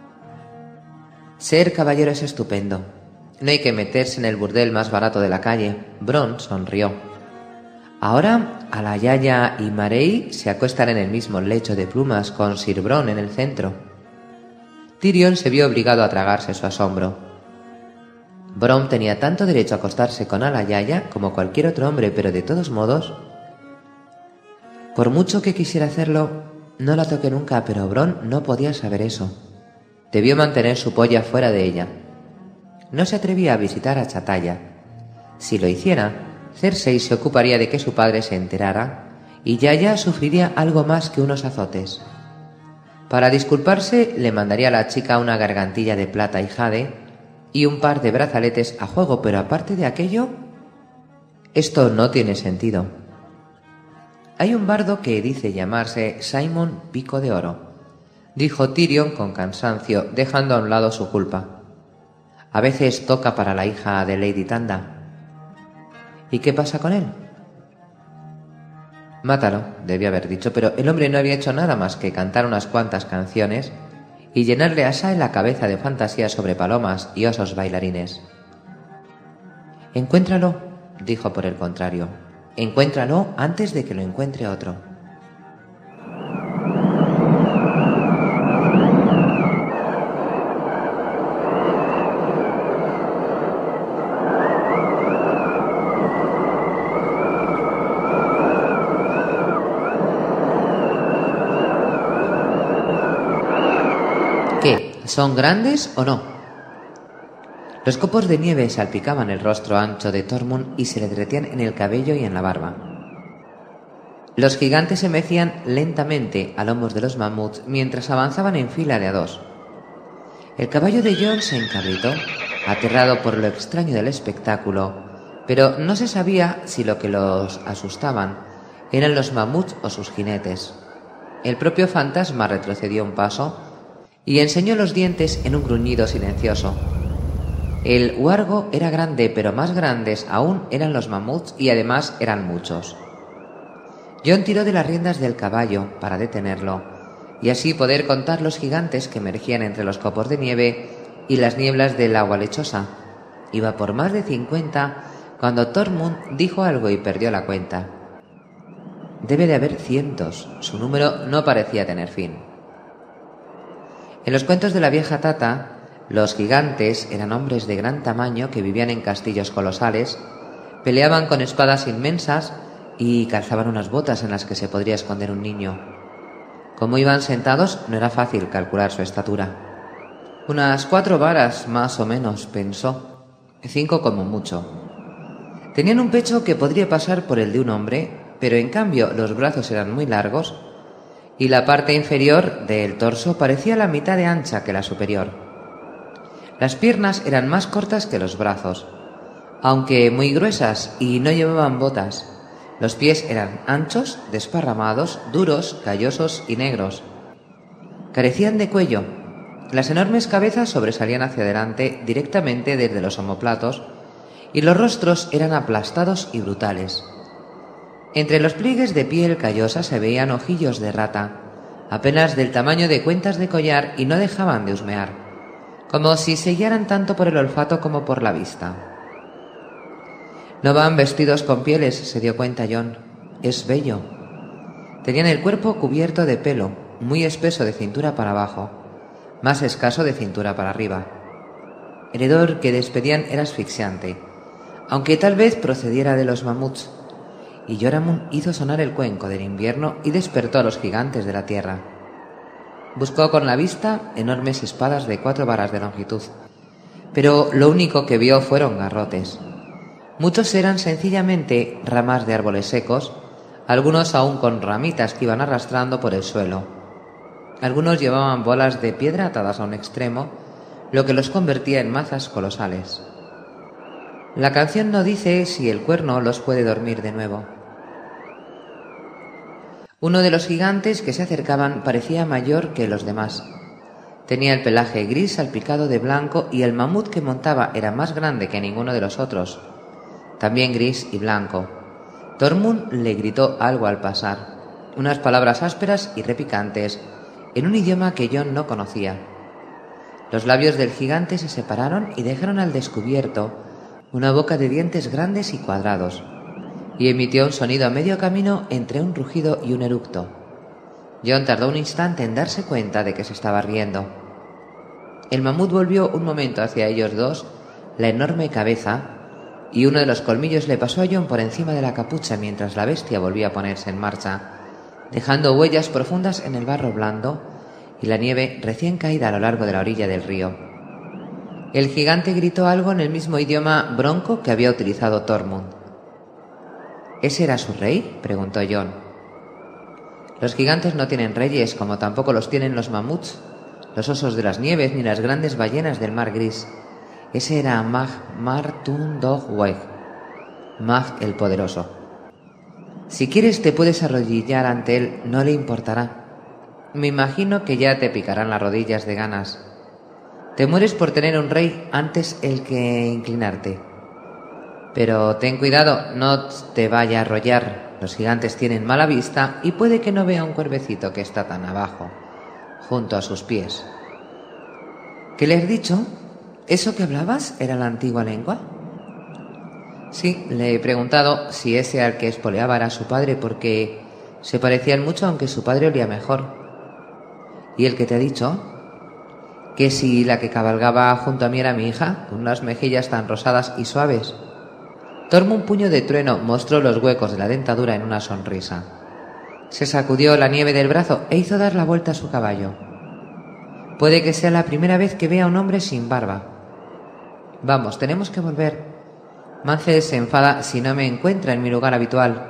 «Ser caballero es estupendo. No hay que meterse en el burdel más barato de la calle». Bronn sonrió. «Ahora Alayaya y Marey se acuestan en el mismo lecho de plumas con Sir Bronn en el centro». Tyrion se vio obligado a tragarse su asombro. Bronn tenía tanto derecho a acostarse con Alayaya como cualquier otro hombre, pero de todos modos, por mucho que quisiera hacerlo, no la toqué nunca, pero Bronn no podía saber eso. Debió mantener su polla fuera de ella. No se atrevía a visitar a Chatalla. Si lo hiciera, Cersei se ocuparía de que su padre se enterara y Yaya sufriría algo más que unos azotes. Para disculparse, le mandaría a la chica una gargantilla de plata y jade y un par de brazaletes a juego, pero aparte de aquello, esto no tiene sentido. Hay un bardo que dice llamarse Simon Pico de Oro, dijo Tyrion con cansancio, dejando a un lado su culpa. A veces toca para la hija de Lady Tanda. ¿Y qué pasa con él? Mátalo, debía haber dicho, pero el hombre no había hecho nada más que cantar unas cuantas canciones y llenarle a Shae la cabeza de fantasías sobre palomas y osos bailarines. «Encuéntralo», dijo por el contrario. «Encuéntralo antes de que lo encuentre otro». ¿Qué? ¿Son grandes o no? Los copos de nieve salpicaban el rostro ancho de Tormund y se le derretían en el cabello y en la barba. Los gigantes se mecían lentamente a lomos de los mamuts mientras avanzaban en fila de a dos. El caballo de Jon se encabritó, aterrado por lo extraño del espectáculo, pero no se sabía si lo que los asustaban eran los mamuts o sus jinetes. El propio fantasma retrocedió un paso y enseñó los dientes en un gruñido silencioso. El huargo era grande, pero más grandes aún eran los mamuts y además eran muchos. Jon tiró de las riendas del caballo para detenerlo y así poder contar los gigantes que emergían entre los copos de nieve y las nieblas del agua lechosa. Iba por más de cincuenta cuando Tormund dijo algo y perdió la cuenta. Debe de haber cientos. Su número no parecía tener fin. En los cuentos de la vieja Tata, los gigantes eran hombres de gran tamaño que vivían en castillos colosales, peleaban con espadas inmensas y calzaban unas botas en las que se podría esconder un niño. Como iban sentados, no era fácil calcular su estatura. Unas cuatro varas, más o menos, pensó. Cinco como mucho. Tenían un pecho que podría pasar por el de un hombre, pero en cambio los brazos eran muy largos y la parte inferior del torso parecía la mitad de ancha que la superior. Las piernas eran más cortas que los brazos, aunque muy gruesas, y no llevaban botas. Los pies eran anchos, desparramados, duros, callosos y negros. Carecían de cuello. Las enormes cabezas sobresalían hacia adelante directamente desde los omóplatos y los rostros eran aplastados y brutales. Entre los pliegues de piel callosa se veían ojillos de rata, apenas del tamaño de cuentas de collar, y no dejaban de husmear, como si se guiaran tanto por el olfato como por la vista. No van vestidos con pieles, se dio cuenta Jon. Es bello. Tenían el cuerpo cubierto de pelo, muy espeso de cintura para abajo, más escaso de cintura para arriba. El hedor que despedían era asfixiante, aunque tal vez procediera de los mamuts, y Yoramund hizo sonar el cuenco del invierno y despertó a los gigantes de la tierra. Buscó con la vista enormes espadas de cuatro varas de longitud, pero lo único que vio fueron garrotes. Muchos eran sencillamente ramas de árboles secos, algunos aún con ramitas que iban arrastrando por el suelo. Algunos llevaban bolas de piedra atadas a un extremo, lo que los convertía en mazas colosales. La canción no dice si el cuerno los puede dormir de nuevo. Uno de los gigantes que se acercaban parecía mayor que los demás. Tenía el pelaje gris salpicado de blanco y el mamut que montaba era más grande que ninguno de los otros, también gris y blanco. Tormund le gritó algo al pasar, unas palabras ásperas y repicantes, en un idioma que Jon no conocía. Los labios del gigante se separaron y dejaron al descubierto una boca de dientes grandes y cuadrados, y emitió un sonido a medio camino entre un rugido y un eructo. Jon tardó un instante en darse cuenta de que se estaba riendo. El mamut volvió un momento hacia ellos dos la enorme cabeza, y uno de los colmillos le pasó a Jon por encima de la capucha mientras la bestia volvía a ponerse en marcha, dejando huellas profundas en el barro blando y la nieve recién caída a lo largo de la orilla del río. El gigante gritó algo en el mismo idioma bronco que había utilizado Tormund. ¿Ese era su rey?, preguntó Jon. Los gigantes no tienen reyes, como tampoco los tienen los mamuts, los osos de las nieves ni las grandes ballenas del mar gris. Ese era Mag Martundogweg, Mag el poderoso. Si quieres te puedes arrodillar ante él, no le importará. Me imagino que ya te picarán las rodillas de ganas. Te mueres por tener un rey antes el que inclinarte. Pero ten cuidado, no te vaya a arrollar. Los gigantes tienen mala vista y puede que no vea un cuervecito que está tan abajo, junto a sus pies. ¿Qué le has dicho? ¿Eso que hablabas era la antigua lengua? Sí, le he preguntado si ese al que espoleaba era su padre porque se parecían mucho, aunque su padre olía mejor. ¿Y el que te ha dicho? Que si la que cabalgaba junto a mí era mi hija, con unas mejillas tan rosadas y suaves. Tormund Puño de Trueno mostró los huecos de la dentadura en una sonrisa. Se sacudió la nieve del brazo e hizo dar la vuelta a su caballo. Puede que sea la primera vez que vea a un hombre sin barba. Vamos, tenemos que volver. Mance se enfada si no me encuentra en mi lugar habitual.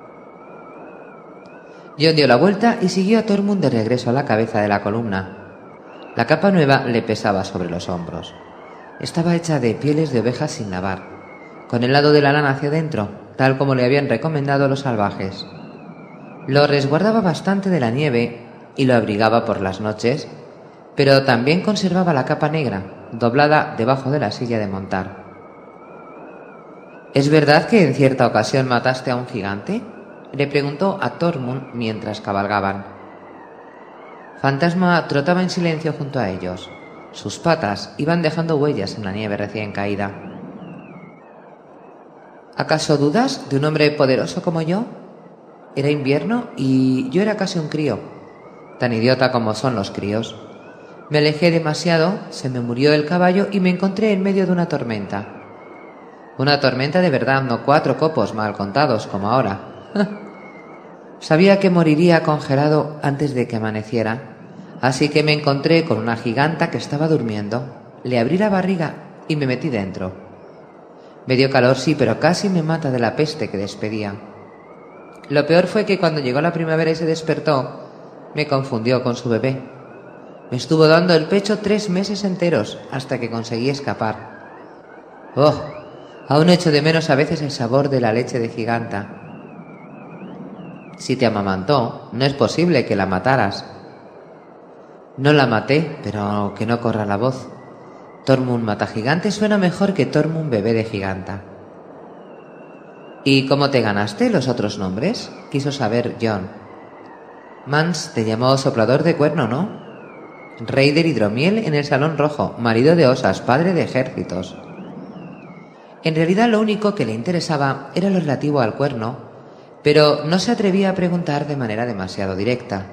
Jon dio la vuelta y siguió a Tormund de regreso a la cabeza de la columna. La capa nueva le pesaba sobre los hombros. Estaba hecha de pieles de ovejas sin lavar, con el lado de la lana hacia adentro, tal como le habían recomendado los salvajes. Lo resguardaba bastante de la nieve y lo abrigaba por las noches, pero también conservaba la capa negra, doblada debajo de la silla de montar. ¿Es verdad que en cierta ocasión mataste a un gigante?, le preguntó a Tormund mientras cabalgaban. Fantasma trotaba en silencio junto a ellos. Sus patas iban dejando huellas en la nieve recién caída. ¿Acaso dudas de un hombre poderoso como yo? Era invierno y yo era casi un crío, tan idiota como son los críos. Me alejé demasiado, se me murió el caballo y me encontré en medio de una tormenta. Una tormenta de verdad, no cuatro copos mal contados como ahora. Sabía que moriría congelado antes de que amaneciera, así que me encontré con una giganta que estaba durmiendo. Le abrí la barriga y me metí dentro. Me dio calor, sí, pero casi me mata de la peste que despedía. Lo peor fue que cuando llegó la primavera y se despertó, me confundió con su bebé. Me estuvo dando el pecho tres meses enteros hasta que conseguí escapar. ¡Oh! Aún echo de menos a veces el sabor de la leche de giganta. Si te amamantó, no es posible que la mataras. No la maté, pero que no corra la voz. Tormund mata gigante suena mejor que Tormund bebé de giganta. ¿Y cómo te ganaste los otros nombres?, quiso saber Jon. Mance te llamó soplador de cuerno, ¿no? Rey del hidromiel en el Salón Rojo, marido de Osas, padre de ejércitos. En realidad lo único que le interesaba era lo relativo al cuerno, pero no se atrevía a preguntar de manera demasiado directa.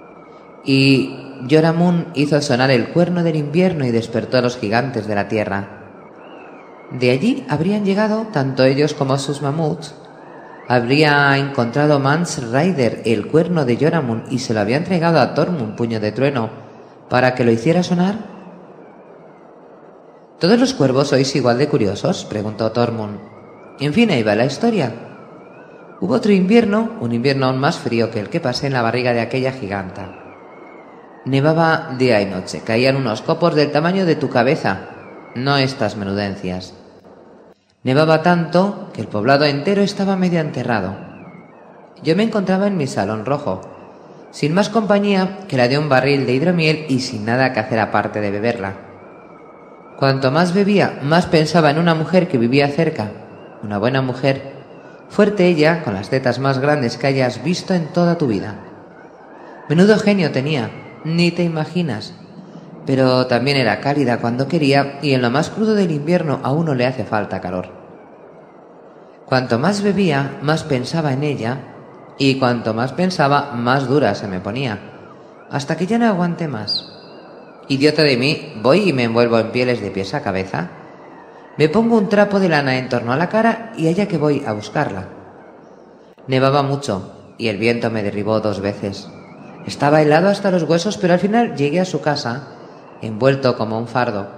Y Joramun hizo sonar el cuerno del invierno y despertó a los gigantes de la tierra. De allí habrían llegado tanto ellos como sus mamuts. Habría encontrado Mance Rayder el cuerno de Joramun y se lo había entregado a Tormund Puño de Trueno para que lo hiciera sonar. ¿Todos los cuervos sois igual de curiosos?, preguntó Tormund. En fin, ahí va la historia. Hubo otro invierno, un invierno aún más frío que el que pasé en la barriga de aquella giganta. Nevaba día y noche, caían unos copos del tamaño de tu cabeza, no estas menudencias. Nevaba tanto que el poblado entero estaba medio enterrado. Yo me encontraba en mi salón rojo, sin más compañía que la de un barril de hidromiel y sin nada que hacer aparte de beberla. Cuanto más bebía, más pensaba en una mujer que vivía cerca, una buena mujer, fuerte ella, con las tetas más grandes que hayas visto en toda tu vida. Menudo genio tenía, ni te imaginas, pero también era cálida cuando quería y en lo más crudo del invierno a uno le hace falta calor. Cuanto más bebía, más pensaba en ella, y cuanto más pensaba, más dura se me ponía, hasta que ya no aguanté más. Idiota de mí, voy y me envuelvo en pieles de pies a cabeza. Me pongo un trapo de lana en torno a la cara y allá que voy a buscarla. Nevaba mucho y el viento me derribó dos veces. Estaba helado hasta los huesos, pero al final llegué a su casa, envuelto como un fardo.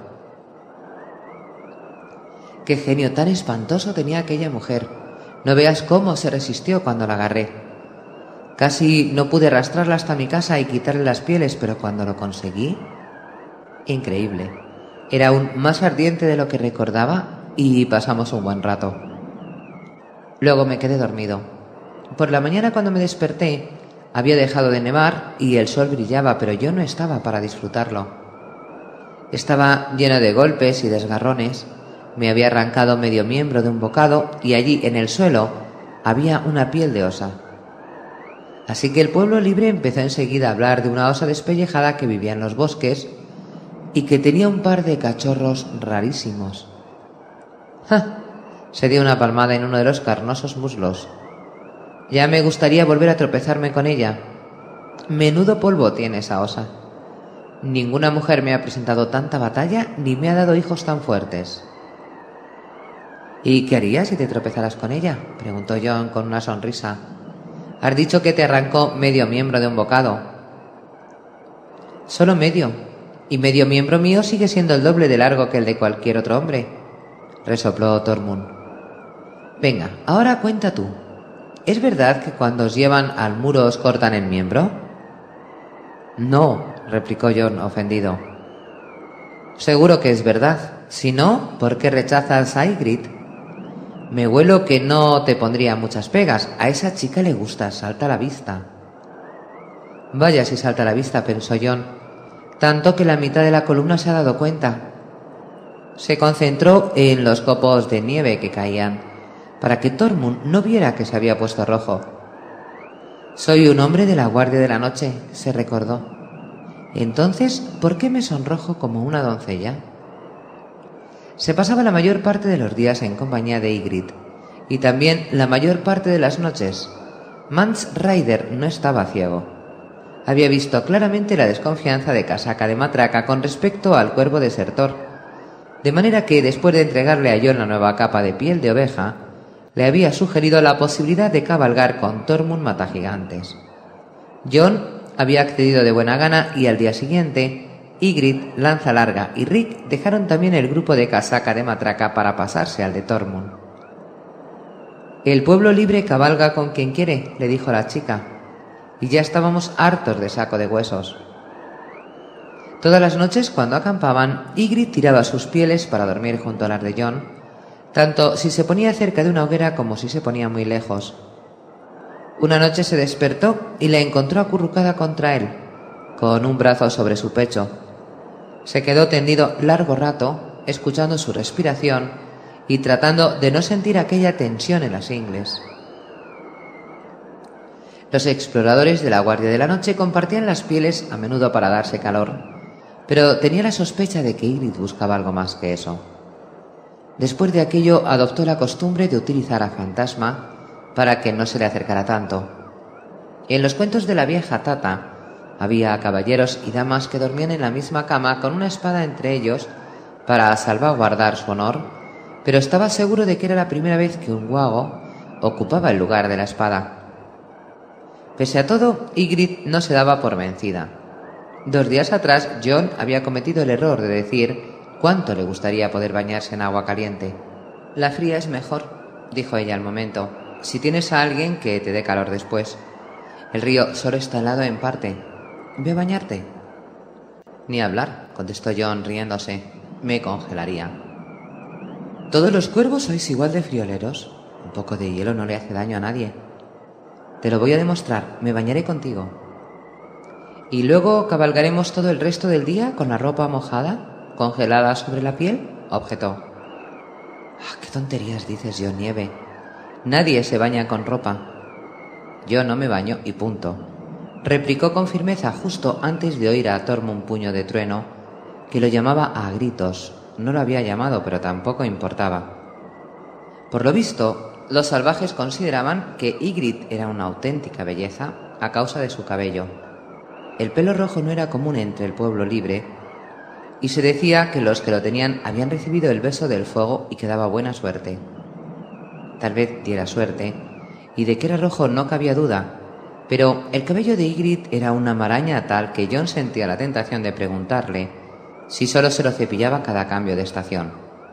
Qué genio tan espantoso tenía aquella mujer. No veas cómo se resistió cuando la agarré. Casi no pude arrastrarla hasta mi casa y quitarle las pieles, pero cuando lo conseguí... Increíble. Era aún más ardiente de lo que recordaba y pasamos un buen rato. Luego me quedé dormido. Por la mañana, cuando me desperté, había dejado de nevar y el sol brillaba, pero yo no estaba para disfrutarlo. Estaba lleno de golpes y desgarrones. Me había arrancado medio miembro de un bocado y allí, en el suelo, había una piel de osa. Así que el pueblo libre empezó enseguida a hablar de una osa despellejada que vivía en los bosques y que tenía un par de cachorros rarísimos. ¡Ja! Se dio una palmada en uno de los carnosos muslos. Ya me gustaría volver a tropezarme con ella. Menudo polvo tiene esa osa. Ninguna mujer me ha presentado tanta batalla ni me ha dado hijos tan fuertes. ¿Y qué harías si te tropezaras con ella?, preguntó John con una sonrisa. Has dicho que te arrancó medio miembro de un bocado. Solo medio, y medio miembro mío sigue siendo el doble de largo que el de cualquier otro hombre, resopló Tormund. Venga, ahora cuenta tú. ¿Es verdad que cuando os llevan al muro os cortan el miembro? No, replicó John, ofendido. Seguro que es verdad. Si no, ¿por qué rechazas a Ygritte? Me huelo que no te pondría muchas pegas. A esa chica le gusta, salta a la vista. Vaya si salta a la vista, pensó John, tanto que la mitad de la columna se ha dado cuenta. Se concentró en los copos de nieve que caían, para que Tormund no viera que se había puesto rojo. Soy un hombre de la Guardia de la Noche, se recordó. Entonces, ¿por qué me sonrojo como una doncella? Se pasaba la mayor parte de los días en compañía de Ygritte, y también la mayor parte de las noches. Mance Rayder no estaba ciego. Había visto claramente la desconfianza de Casaca de Matraca con respecto al cuervo desertor, de manera que, después de entregarle a John la nueva capa de piel de oveja, le había sugerido la posibilidad de cabalgar con Tormund Matagigantes. John había accedido de buena gana y al día siguiente Ygritte, Lanza Larga y Rick dejaron también el grupo de Casaca de Matraca para pasarse al de Tormund. El pueblo libre cabalga con quien quiere, le dijo la chica, y ya estábamos hartos de Saco de Huesos. Todas las noches, cuando acampaban, Ygritte tiraba sus pieles para dormir junto a las de John, tanto si se ponía cerca de una hoguera como si se ponía muy lejos. Una noche se despertó y la encontró acurrucada contra él, con un brazo sobre su pecho. Se quedó tendido largo rato, escuchando su respiración y tratando de no sentir aquella tensión en las ingles. Los exploradores de la Guardia de la Noche compartían las pieles a menudo para darse calor, pero tenía la sospecha de que Ygritte buscaba algo más que eso. Después de aquello adoptó la costumbre de utilizar a Fantasma para que no se le acercara tanto. En los cuentos de la vieja Tata había caballeros y damas que dormían en la misma cama con una espada entre ellos para salvaguardar su honor, pero estaba seguro de que era la primera vez que un wago ocupaba el lugar de la espada. Pese a todo, Ygritte no se daba por vencida. Dos días atrás, John había cometido el error de decir cuánto le gustaría poder bañarse en agua caliente. La fría es mejor, dijo ella al momento, si tienes a alguien que te dé calor después. El río solo está helado en parte. Ve a bañarte. Ni hablar, contestó John riéndose. Me congelaría. ¿Todos los cuervos sois igual de frioleros? Un poco de hielo no le hace daño a nadie. Te lo voy a demostrar, me bañaré contigo. ¿Y luego cabalgaremos todo el resto del día con la ropa mojada, congelada sobre la piel?, objetó. Ah, ¡qué tonterías dices, John Nieve! Nadie se baña con ropa. Yo no me baño y punto, replicó con firmeza justo antes de oír a Tormund Puño de Trueno, que lo llamaba a gritos. No lo había llamado, pero tampoco importaba. Por lo visto, los salvajes consideraban que Ygritte era una auténtica belleza a causa de su cabello. El pelo rojo no era común entre el pueblo libre, y se decía que los que lo tenían habían recibido el beso del fuego y que daba buena suerte. Tal vez diera suerte, y de que era rojo no cabía duda, pero el cabello de Ygritte era una maraña tal que Jon sentía la tentación de preguntarle si solo se lo cepillaba cada cambio de estación.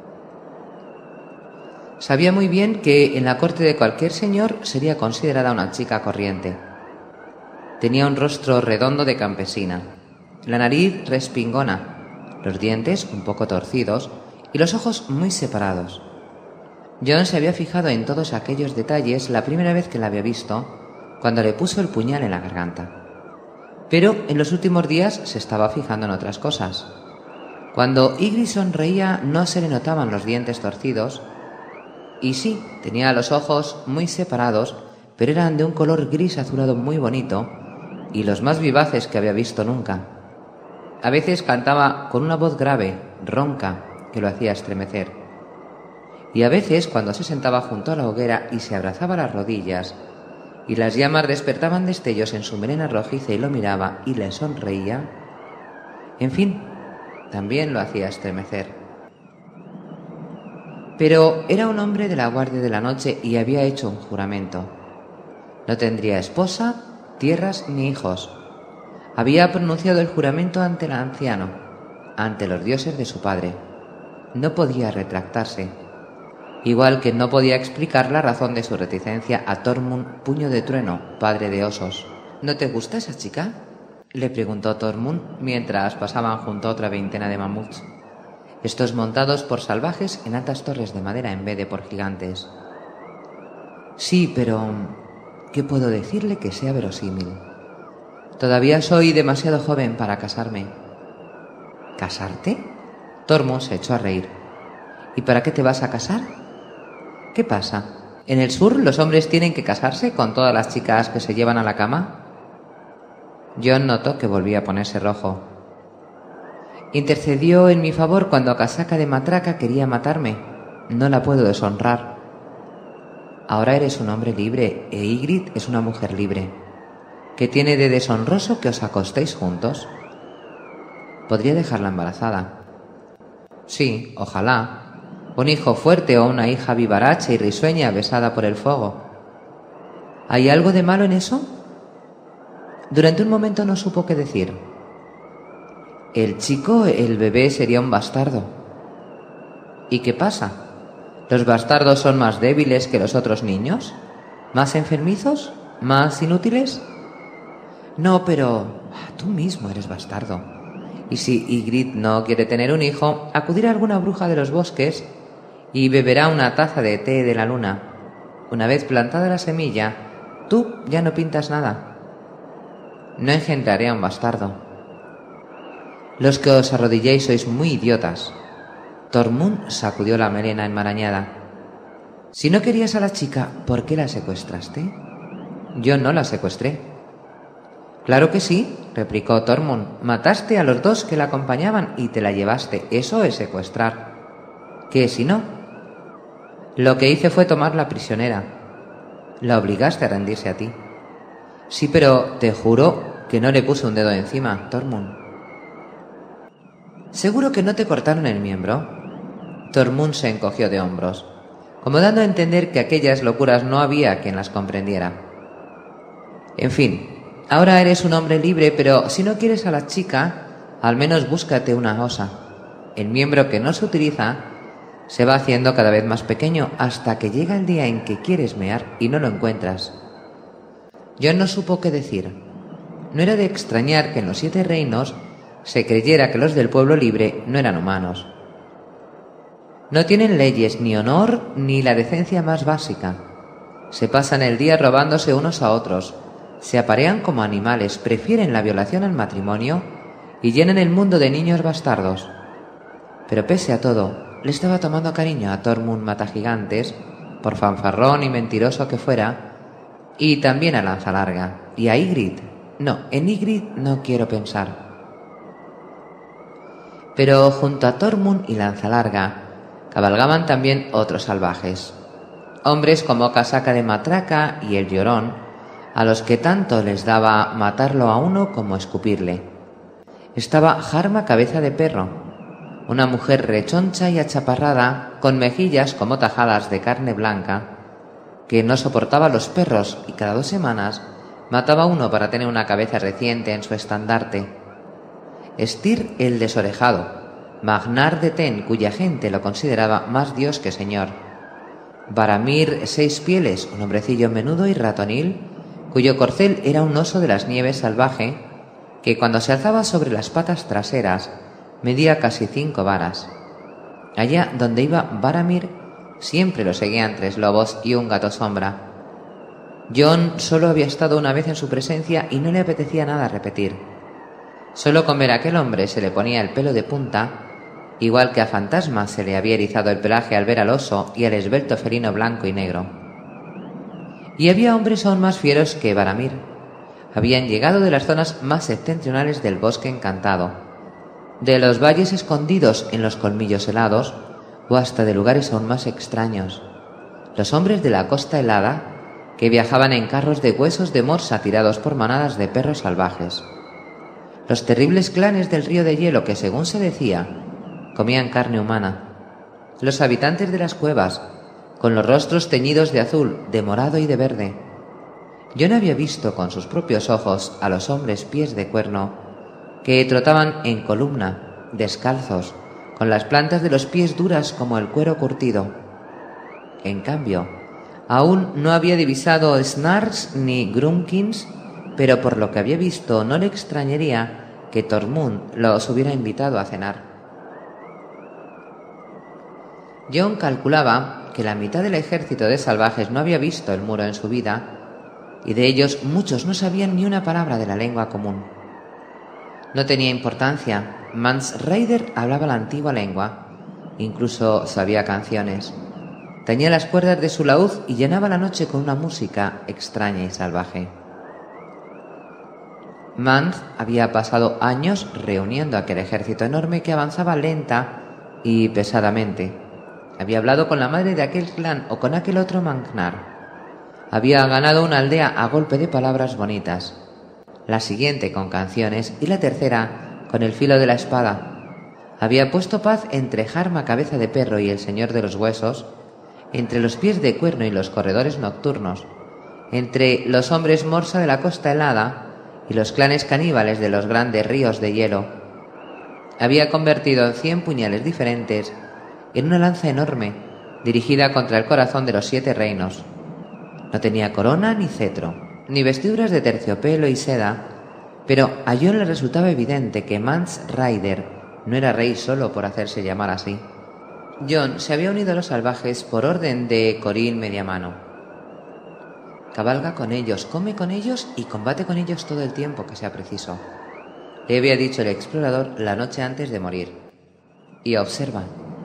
Sabía muy bien que en la corte de cualquier señor sería considerada una chica corriente. Tenía un rostro redondo de campesina, la nariz respingona, los dientes un poco torcidos y los ojos muy separados. Jon se había fijado en todos aquellos detalles la primera vez que la había visto, cuando le puso el puñal en la garganta. Pero en los últimos días se estaba fijando en otras cosas. Cuando Ygritte sonreía no se le notaban los dientes torcidos, y sí, tenía los ojos muy separados, pero eran de un color gris azulado muy bonito, y los más vivaces que había visto nunca. A veces cantaba con una voz grave, ronca, que lo hacía estremecer. Y a veces, cuando se sentaba junto a la hoguera y se abrazaba las rodillas, y las llamas despertaban destellos en su melena rojiza y lo miraba y le sonreía, en fin, también lo hacía estremecer. Pero era un hombre de la Guardia de la Noche y había hecho un juramento. No tendría esposa, tierras ni hijos. Había pronunciado el juramento ante el anciano, ante los dioses de su padre. No podía retractarse, igual que no podía explicar la razón de su reticencia a Tormund Puño de Trueno, padre de osos. ¿No te gusta esa chica?, le preguntó Tormund mientras pasaban junto a otra veintena de mamuts, estos montados por salvajes en altas torres de madera en vez de por gigantes. Sí, pero ¿qué puedo decirle que sea verosímil? Todavía soy demasiado joven para casarme. ¿Casarte? Tormund se echó a reír. ¿Y para qué te vas a casar? ¿Qué pasa? ¿En el sur los hombres tienen que casarse con todas las chicas que se llevan a la cama? Jon notó que volvía a ponerse rojo. Intercedió en mi favor cuando a casaca de matraca quería matarme. No la puedo deshonrar. Ahora eres un hombre libre e Ygritte es una mujer libre. ¿Qué tiene de deshonroso que os acostéis juntos? Podría dejarla embarazada. Sí, ojalá. Un hijo fuerte o una hija vivaracha y risueña besada por el fuego. ¿Hay algo de malo en eso? Durante un momento no supo qué decir. El chico, el bebé, sería un bastardo. ¿Y qué pasa? ¿Los bastardos son más débiles que los otros niños? ¿Más enfermizos? ¿Más inútiles? No, pero tú mismo eres bastardo. Y si Ygritte no quiere tener un hijo, acudirá a alguna bruja de los bosques y beberá una taza de té de la luna. Una vez plantada la semilla, tú ya no pintas nada. No engendraré a un bastardo. Los que os arrodilléis sois muy idiotas. Tormund sacudió la melena enmarañada. Si no querías a la chica, ¿por qué la secuestraste? Yo no la secuestré. Claro que sí, replicó Tormund. Mataste a los dos que la acompañaban y te la llevaste. Eso es secuestrar. ¿Qué si no? Lo que hice fue tomarla prisionera. La obligaste a rendirse a ti. Sí, pero te juro que no le puse un dedo encima, Tormund. ¿Seguro que no te cortaron el miembro? Tormund se encogió de hombros, como dando a entender que aquellas locuras no había quien las comprendiera. En fin, ahora eres un hombre libre, pero si no quieres a la chica, al menos búscate una osa. El miembro que no se utiliza se va haciendo cada vez más pequeño hasta que llega el día en que quieres mear y no lo encuentras. Jon no supo qué decir. No era de extrañar que en los siete reinos se creyera que los del pueblo libre no eran humanos. No tienen leyes, ni honor, ni la decencia más básica. Se pasan el día robándose unos a otros, se aparean como animales, prefieren la violación al matrimonio y llenan el mundo de niños bastardos. Pero pese a todo, le estaba tomando cariño a Tormund Matagigantes, por fanfarrón y mentiroso que fuera, y también a Lanzalarga, y a Ygritte. No, en Ygritte no quiero pensar. Pero junto a Tormund y Lanzalarga cabalgaban también otros salvajes, hombres como Casaca de Matraca y el Llorón, a los que tanto les daba matarlo a uno como escupirle. Estaba Jarma Cabeza de Perro, una mujer rechoncha y achaparrada, con mejillas como tajadas de carne blanca, que no soportaba los perros y cada dos semanas mataba a uno para tener una cabeza reciente en su estandarte. Styr el Desorejado, Magnar de Ten, cuya gente lo consideraba más dios que señor. Varamir Seis Pieles, un hombrecillo menudo y ratonil, cuyo corcel era un oso de las nieves salvaje, que cuando se alzaba sobre las patas traseras medía casi cinco varas. Allá donde iba Varamir siempre lo seguían tres lobos y un gato sombra. Jon solo había estado una vez en su presencia y no le apetecía nada repetir. Solo con ver a aquel hombre se le ponía el pelo de punta, igual que a Fantasma se le había erizado el pelaje al ver al oso y al esbelto felino blanco y negro. Y había hombres aún más fieros que Varamir. Habían llegado de las zonas más septentrionales del bosque encantado, de los valles escondidos en los colmillos helados o hasta de lugares aún más extraños. Los hombres de la costa helada que viajaban en carros de huesos de morsa tirados por manadas de perros salvajes. Los terribles clanes del río de hielo que, según se decía, comían carne humana. Los habitantes de las cuevas, con los rostros teñidos de azul, de morado y de verde. Yo no había visto con sus propios ojos a los hombres pies de cuerno que trotaban en columna, descalzos, con las plantas de los pies duras como el cuero curtido. En cambio, aún no había divisado Snarks ni Grunkins, pero por lo que había visto no le extrañaría que Tormund los hubiera invitado a cenar. Jon calculaba que la mitad del ejército de salvajes no había visto el muro en su vida, y de ellos muchos no sabían ni una palabra de la lengua común. No tenía importancia, Mance Rayder hablaba la antigua lengua, incluso sabía canciones. Tañía las cuerdas de su laúd y llenaba la noche con una música extraña y salvaje. Mance había pasado años reuniendo aquel ejército enorme que avanzaba lenta y pesadamente. Había hablado con la madre de aquel clan o con aquel otro Magnar. Había ganado una aldea a golpe de palabras bonitas, la siguiente con canciones y la tercera con el filo de la espada. Había puesto paz entre Jarma Cabeza de Perro y el Señor de los Huesos, entre los pies de cuerno y los corredores nocturnos, entre los hombres morsa de la costa helada y los clanes caníbales de los grandes ríos de hielo. Había convertido cien puñales diferentes en una lanza enorme, dirigida contra el corazón de los siete reinos. No tenía corona ni cetro, ni vestiduras de terciopelo y seda, pero a Jon le resultaba evidente que Mance Rayder no era rey solo por hacerse llamar así. Jon se había unido a los salvajes por orden de Coril Mediamano. Cabalga con ellos, come con ellos y combate con ellos todo el tiempo que sea preciso, le había dicho el explorador la noche antes de morir. Y observa.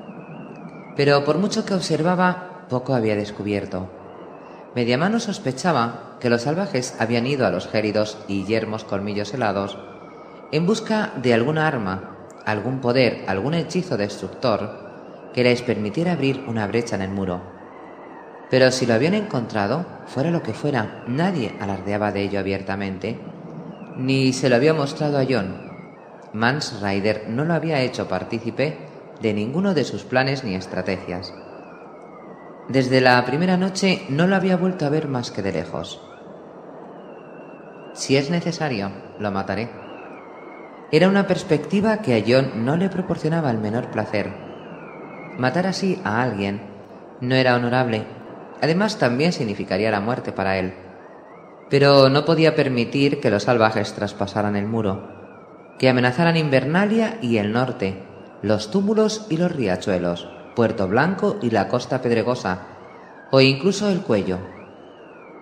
Pero por mucho que observaba, poco había descubierto. Mediamano sospechaba que los salvajes habían ido a los gélidos y yermos colmillos helados en busca de alguna arma, algún poder, algún hechizo destructor que les permitiera abrir una brecha en el muro. Pero si lo habían encontrado, fuera lo que fuera, nadie alardeaba de ello abiertamente, ni se lo había mostrado a Jon. Mance Rayder no lo había hecho partícipe de ninguno de sus planes ni estrategias. Desde la primera noche no lo había vuelto a ver más que de lejos. Si es necesario, lo mataré. Era una perspectiva que a Jon no le proporcionaba el menor placer. Matar así a alguien no era honorable. Además, también significaría la muerte para él. Pero no podía permitir que los salvajes traspasaran el muro, que amenazaran Invernalia y el norte, los túmulos y los riachuelos, Puerto Blanco y la costa pedregosa, o incluso el Cuello.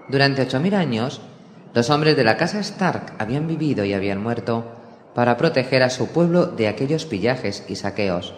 Durante ocho mil años, los hombres de la casa Stark habían vivido y habían muerto para proteger a su pueblo de aquellos pillajes y saqueos.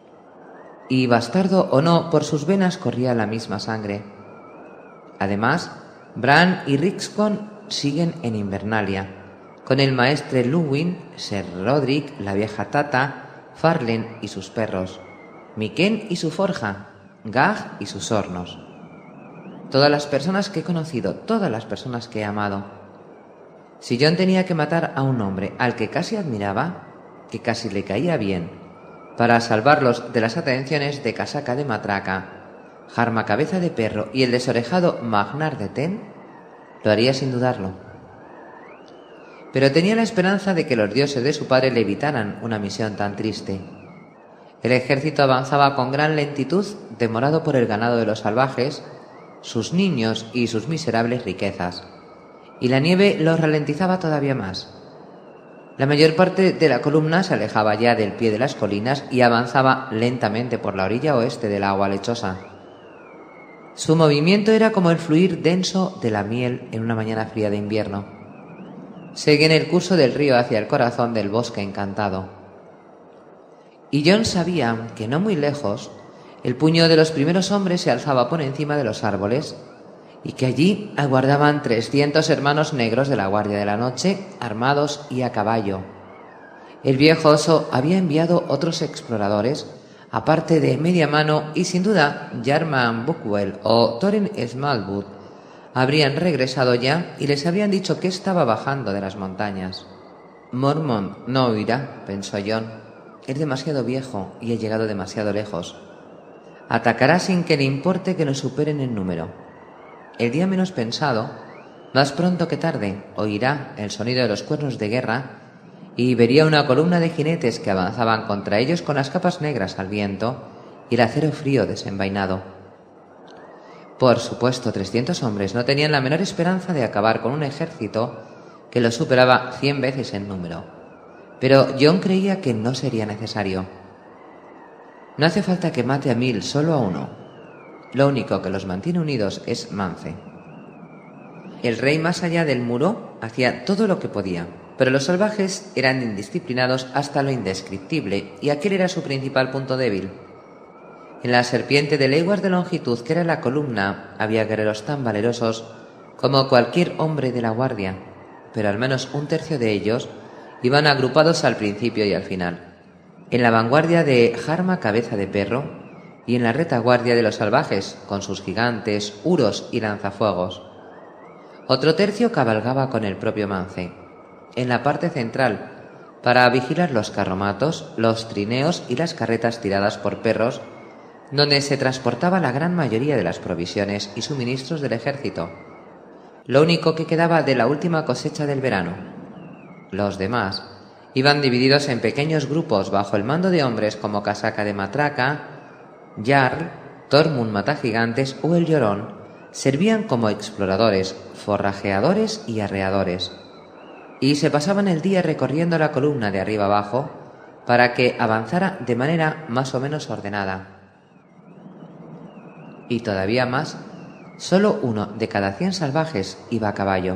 Y bastardo o no, por sus venas corría la misma sangre. Además, Bran y Rickon siguen en Invernalia, con el maestre Luwin, Ser Roderick, la vieja Tata, Farlen y sus perros, Miquen y su forja, Gag y sus hornos. Todas las personas que he conocido, todas las personas que he amado. Si Jon tenía que matar a un hombre al que casi admiraba, que casi le caía bien, para salvarlos de las atenciones de Casaca de Matraca, Jarma Cabeza de Perro y el desorejado Magnar de Ten, lo haría sin dudarlo. Pero tenía la esperanza de que los dioses de su padre le evitaran una misión tan triste. El ejército avanzaba con gran lentitud, demorado por el ganado de los salvajes, sus niños y sus miserables riquezas, y la nieve los ralentizaba todavía más. La mayor parte de la columna se alejaba ya del pie de las colinas y avanzaba lentamente por la orilla oeste del agua lechosa. Su movimiento era como el fluir denso de la miel en una mañana fría de invierno. Seguían el curso del río hacia el corazón del bosque encantado. Y Jon sabía que no muy lejos el puño de los primeros hombres se alzaba por encima de los árboles y que allí aguardaban trescientos hermanos negros de la Guardia de la Noche, armados y a caballo. El viejo oso había enviado otros exploradores, aparte de media mano, y sin duda Jarman Buckwell o Thorin Smallwood habrían regresado ya y les habían dicho que estaba bajando de las montañas. Mormont no huirá, pensó Jon. Es demasiado viejo y ha llegado demasiado lejos. Atacará sin que le importe que nos superen en número. El día menos pensado, más pronto que tarde, oirá el sonido de los cuernos de guerra y vería una columna de jinetes que avanzaban contra ellos con las capas negras al viento y el acero frío desenvainado. Por supuesto, trescientos hombres no tenían la menor esperanza de acabar con un ejército que los superaba cien veces en número. Pero Jon creía que no sería necesario. No hace falta que mate a mil, solo a uno. Lo único que los mantiene unidos es Mance. El rey más allá del muro hacía todo lo que podía, pero los salvajes eran indisciplinados hasta lo indescriptible y aquel era su principal punto débil. En la serpiente de leguas de longitud que era la columna había guerreros tan valerosos como cualquier hombre de la guardia, pero al menos un tercio de ellos iban agrupados al principio y al final, en la vanguardia de Jarma Cabeza de Perro y en la retaguardia de los salvajes, con sus gigantes, huros y lanzafuegos. Otro tercio cabalgaba con el propio Mance, en la parte central, para vigilar los carromatos, los trineos y las carretas tiradas por perros, donde se transportaba la gran mayoría de las provisiones y suministros del ejército, lo único que quedaba de la última cosecha del verano. Los demás iban divididos en pequeños grupos bajo el mando de hombres como Casaca de Matraca, Jarl, Tormund Matagigantes o el Llorón. Servían como exploradores, forrajeadores y arreadores, y se pasaban el día recorriendo la columna de arriba abajo para que avanzara de manera más o menos ordenada. Y todavía más, solo uno de cada cien salvajes iba a caballo.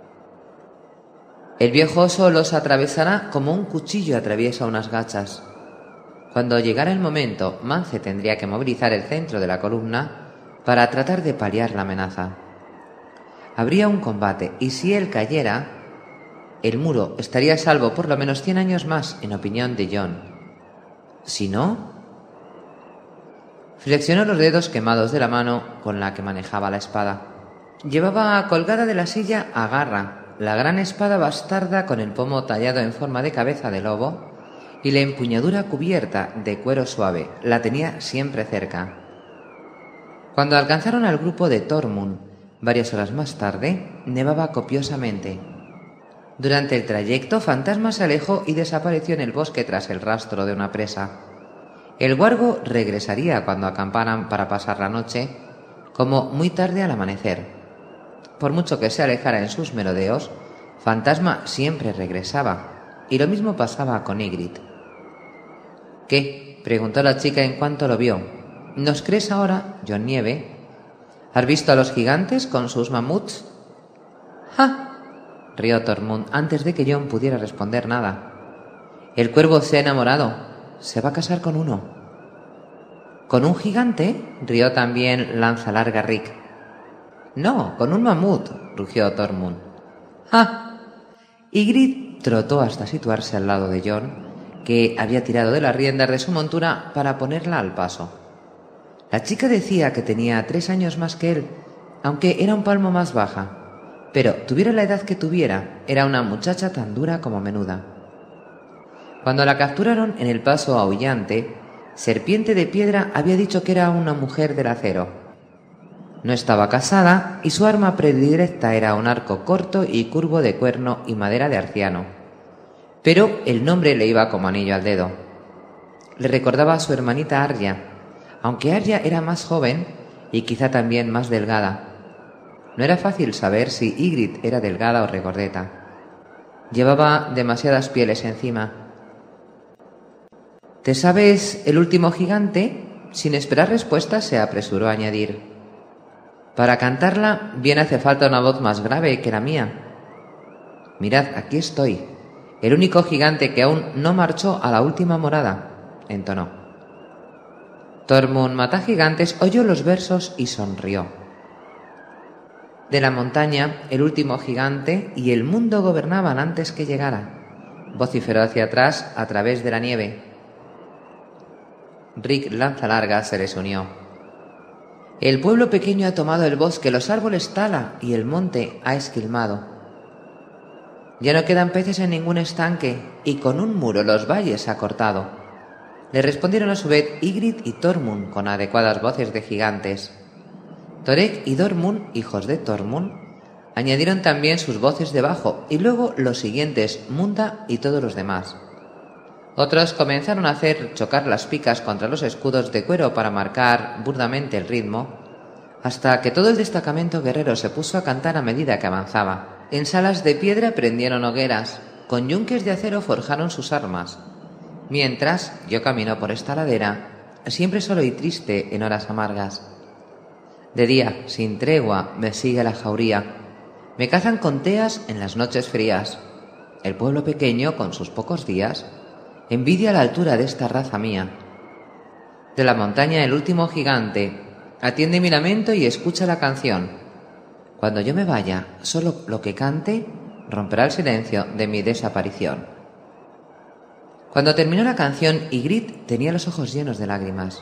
El viejo oso los atravesará como un cuchillo atraviesa unas gachas. Cuando llegara el momento, Mance tendría que movilizar el centro de la columna para tratar de paliar la amenaza. Habría un combate, y si él cayera, el muro estaría a salvo por lo menos cien años más, en opinión de Jon. Si no... Flexionó los dedos quemados de la mano con la que manejaba la espada. Llevaba colgada de la silla a garra la gran espada bastarda con el pomo tallado en forma de cabeza de lobo y la empuñadura cubierta de cuero suave. La tenía siempre cerca. Cuando alcanzaron al grupo de Tormund, varias horas más tarde, nevaba copiosamente. Durante el trayecto, Fantasma se alejó y desapareció en el bosque tras el rastro de una presa. El Wargo regresaría cuando acamparan para pasar la noche, como muy tarde al amanecer. Por mucho que se alejara en sus merodeos, Fantasma siempre regresaba, y lo mismo pasaba con Ygritte. ¿Qué?, preguntó la chica en cuanto lo vio. ¿Nos crees ahora, Jon Nieve? ¿Has visto a los gigantes con sus mamuts? ¡Ja! Rió Tormund antes de que Jon pudiera responder nada. El cuervo se ha enamorado. Se va a casar con uno. ¿Con un gigante? Rió también Lanza Larga Rick. No, con un mamut, rugió Tormund. ¡Ja! Ygritte trotó hasta situarse al lado de Jon, que había tirado de las riendas de su montura para ponerla al paso. La chica decía que tenía tres años más que él, aunque era un palmo más baja, pero tuviera la edad que tuviera, era una muchacha tan dura como menuda. Cuando la capturaron en el paso aullante, Serpiente de Piedra había dicho que era una mujer del acero. No estaba casada y su arma predilecta era un arco corto y curvo de cuerno y madera de arciano, pero el nombre le iba como anillo al dedo. Le recordaba a su hermanita Arya, aunque Arya era más joven y quizá también más delgada. No era fácil saber si Ygritte era delgada o regordeta. Llevaba demasiadas pieles encima. ¿Te sabes el último gigante? Sin esperar respuesta se apresuró a añadir. Para cantarla bien hace falta una voz más grave que la mía. Mirad, aquí estoy, el único gigante que aún no marchó a la última morada, entonó. Tormund Matagigantes oyó los versos y sonrió. De la montaña, el último gigante y el mundo gobernaban antes que llegara, vociferó hacia atrás a través de la nieve. Rick Lanzalarga se les unió. El pueblo pequeño ha tomado el bosque, los árboles tala y el monte ha esquilmado. Ya no quedan peces en ningún estanque y con un muro los valles ha cortado. Le respondieron a su vez Ygritte y Tormund con adecuadas voces de gigantes. Torek y Dormund, hijos de Tormund, añadieron también sus voces de bajo y luego los siguientes, Munda y todos los demás. Otros comenzaron a hacer chocar las picas contra los escudos de cuero para marcar burdamente el ritmo, hasta que todo el destacamento guerrero se puso a cantar a medida que avanzaba. En salas de piedra prendieron hogueras, con yunques de acero forjaron sus armas, mientras yo camino por esta ladera, siempre solo y triste en horas amargas. De día, sin tregua, me sigue la jauría, me cazan con teas en las noches frías. El pueblo pequeño, con sus pocos días, envidia la altura de esta raza mía. De la montaña el último gigante, atiende mi lamento y escucha la canción. Cuando yo me vaya, solo lo que cante romperá el silencio de mi desaparición. Cuando terminó la canción, Ygritte tenía los ojos llenos de lágrimas.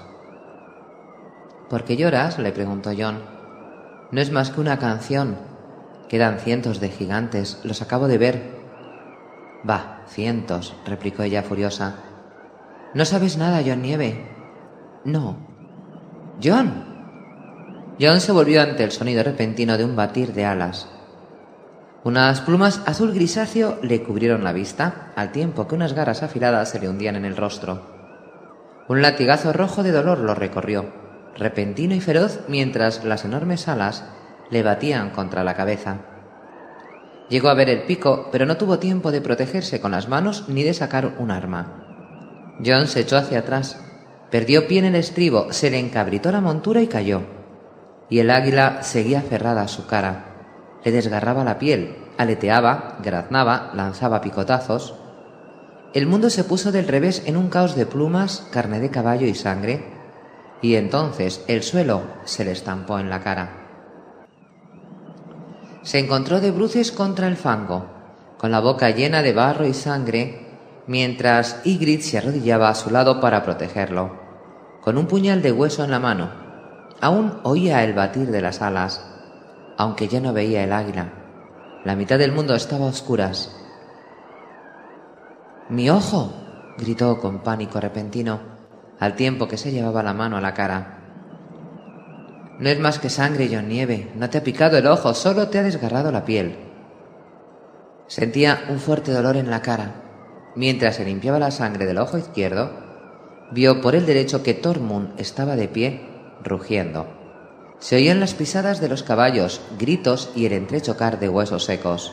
¿Por qué lloras?, le preguntó Jon. No es más que una canción. Quedan cientos de gigantes, los acabo de ver. Bah, cientos, replicó ella furiosa. ¿No sabes nada, Jon Nieve? No. ¡Jon! Jon se volvió ante el sonido repentino de un batir de alas. Unas plumas azul grisáceo le cubrieron la vista, al tiempo que unas garras afiladas se le hundían en el rostro. Un latigazo rojo de dolor lo recorrió, repentino y feroz, mientras las enormes alas le batían contra la cabeza. Llegó a ver el pico, pero no tuvo tiempo de protegerse con las manos ni de sacar un arma. Jon se echó hacia atrás, perdió pie en el estribo, se le encabritó la montura y cayó. Y el águila seguía aferrada a su cara. Le desgarraba la piel, aleteaba, graznaba, lanzaba picotazos. El mundo se puso del revés en un caos de plumas, carne de caballo y sangre, y entonces el suelo se le estampó en la cara. Se encontró de bruces contra el fango, con la boca llena de barro y sangre, mientras Ygritte se arrodillaba a su lado para protegerlo, con un puñal de hueso en la mano. Aún oía el batir de las alas, aunque ya no veía el águila. La mitad del mundo estaba a oscuras. ¡Mi ojo!, gritó con pánico repentino, al tiempo que se llevaba la mano a la cara. No es más que sangre, Jon Nieve. No te ha picado el ojo, solo te ha desgarrado la piel. Sentía un fuerte dolor en la cara. Mientras se limpiaba la sangre del ojo izquierdo, vio por el derecho que Tormund estaba de pie, rugiendo. Se oían las pisadas de los caballos, gritos y el entrechocar de huesos secos.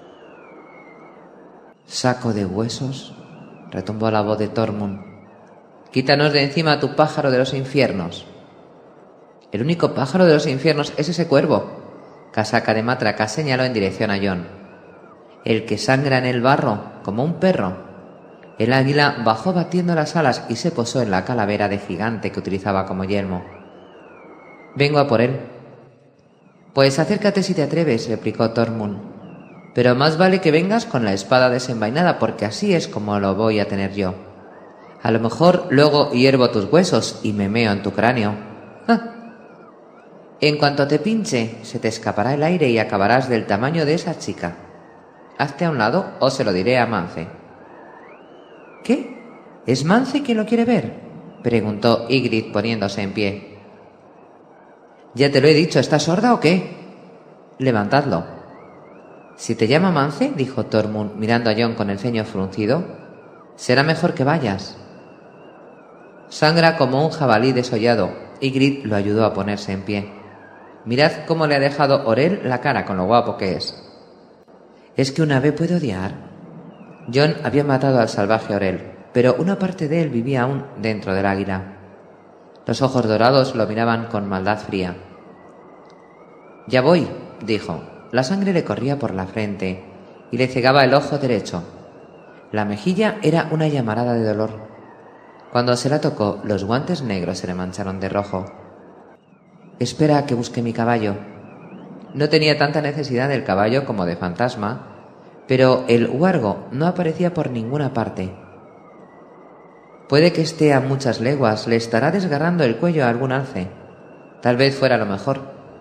«¿Saco de huesos?», retumbó la voz de Tormund. «Quítanos de encima a tu pájaro de los infiernos». «El único pájaro de los infiernos es ese cuervo. Casaca de Matraca señaló en dirección a Jon. El que sangra en el barro, como un perro. El águila bajó batiendo las alas y se posó en la calavera de gigante que utilizaba como yelmo. Vengo a por él. Pues acércate si te atreves, replicó Tormund. Pero más vale que vengas con la espada desenvainada, porque así es como lo voy a tener yo. A lo mejor luego hiervo tus huesos y me meo en tu cráneo. ¡Ja! En cuanto te pinche, se te escapará el aire y acabarás del tamaño de esa chica. Hazte a un lado o se lo diré a Mance. ¿Qué? ¿Es Mance quien lo quiere ver?, preguntó Ygritte poniéndose en pie. Ya te lo he dicho, ¿estás sorda o qué? Levantadlo. Si te llama Mance, dijo Tormund mirando a Jon con el ceño fruncido, será mejor que vayas. Sangra como un jabalí desollado. Ygritte lo ayudó a ponerse en pie. Mirad cómo le ha dejado Orell la cara con lo guapo que es. ¿Es que un ave puede odiar? Jon había matado al salvaje Orell, pero una parte de él vivía aún dentro del águila. Los ojos dorados lo miraban con maldad fría. Ya voy, dijo. La sangre le corría por la frente y le cegaba el ojo derecho. La mejilla era una llamarada de dolor. Cuando se la tocó, los guantes negros se le mancharon de rojo. Espera a que busque mi caballo. No tenía tanta necesidad del caballo como de fantasma, pero el huargo no aparecía por ninguna parte. Puede que esté a muchas leguas, le estará desgarrando el cuello a algún alce. Tal vez fuera lo mejor.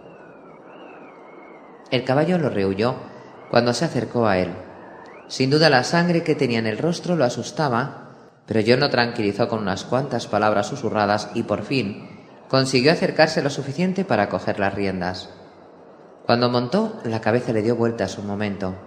El caballo lo rehuyó cuando se acercó a él. Sin duda la sangre que tenía en el rostro lo asustaba, pero Jon lo tranquilizó con unas cuantas palabras susurradas y por fin consiguió acercarse lo suficiente para coger las riendas. Cuando montó, la cabeza le dio vueltas un momento.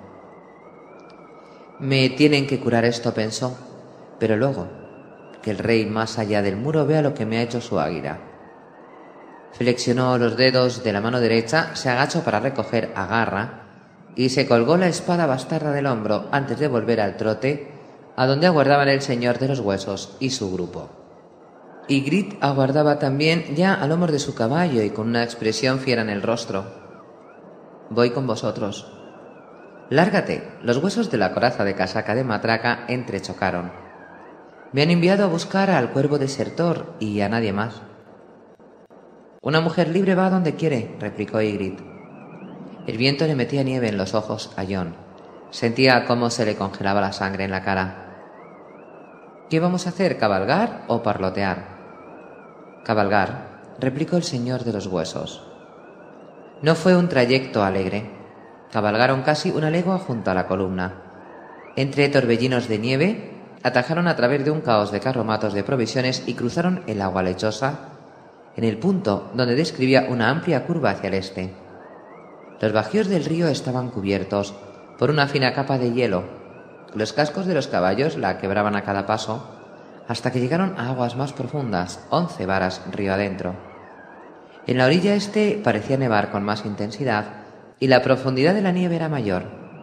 Me tienen que curar esto, pensó, pero luego, que el rey más allá del muro vea lo que me ha hecho su águila. Flexionó los dedos de la mano derecha, se agachó para recoger a Garra y se colgó la espada bastarda del hombro antes de volver al trote a donde aguardaban el señor de los huesos y su grupo. Ygritte aguardaba también ya a lomos de su caballo y con una expresión fiera en el rostro. Voy con vosotros. Lárgate. Los huesos de la coraza de Casaca de Matraca entrechocaron. Me han enviado a buscar al cuervo desertor y a nadie más. Una mujer libre va donde quiere, replicó Ygritte. El viento le metía nieve en los ojos a Jon. Sentía cómo se le congelaba la sangre en la cara. ¿Qué vamos a hacer, cabalgar o parlotear? Cabalgar, replicó el señor de los huesos. No fue un trayecto alegre. Cabalgaron casi una legua junto a la columna. Entre torbellinos de nieve, atajaron a través de un caos de carromatos de provisiones y cruzaron el agua lechosa en el punto donde describía una amplia curva hacia el este. Los bajíos del río estaban cubiertos por una fina capa de hielo. Los cascos de los caballos la quebraban a cada paso, hasta que llegaron a aguas más profundas, once varas río adentro. En la orilla este parecía nevar con más intensidad y la profundidad de la nieve era mayor.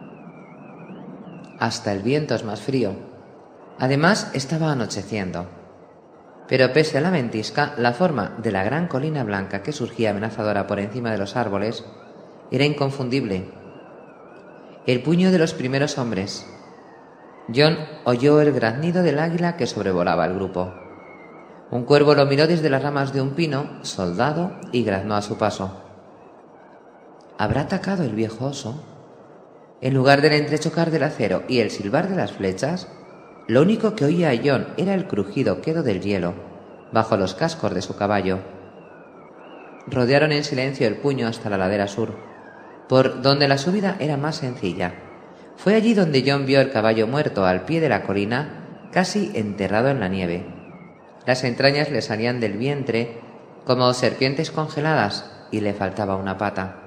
Hasta el viento es más frío. Además, estaba anocheciendo. Pero pese a la ventisca, la forma de la gran colina blanca que surgía amenazadora por encima de los árboles era inconfundible. El puño de los primeros hombres. Jon oyó el graznido del águila que sobrevolaba el grupo. Un cuervo lo miró desde las ramas de un pino, soldado, y graznó a su paso. ¿Habrá atacado el viejo oso? En lugar del entrechocar del acero y el silbar de las flechas, lo único que oía a Jon era el crujido quedo del hielo bajo los cascos de su caballo. Rodearon en silencio el puño hasta la ladera sur, por donde la subida era más sencilla. Fue allí donde Jon vio el caballo muerto al pie de la colina, casi enterrado en la nieve. Las entrañas le salían del vientre como serpientes congeladas y le faltaba una pata.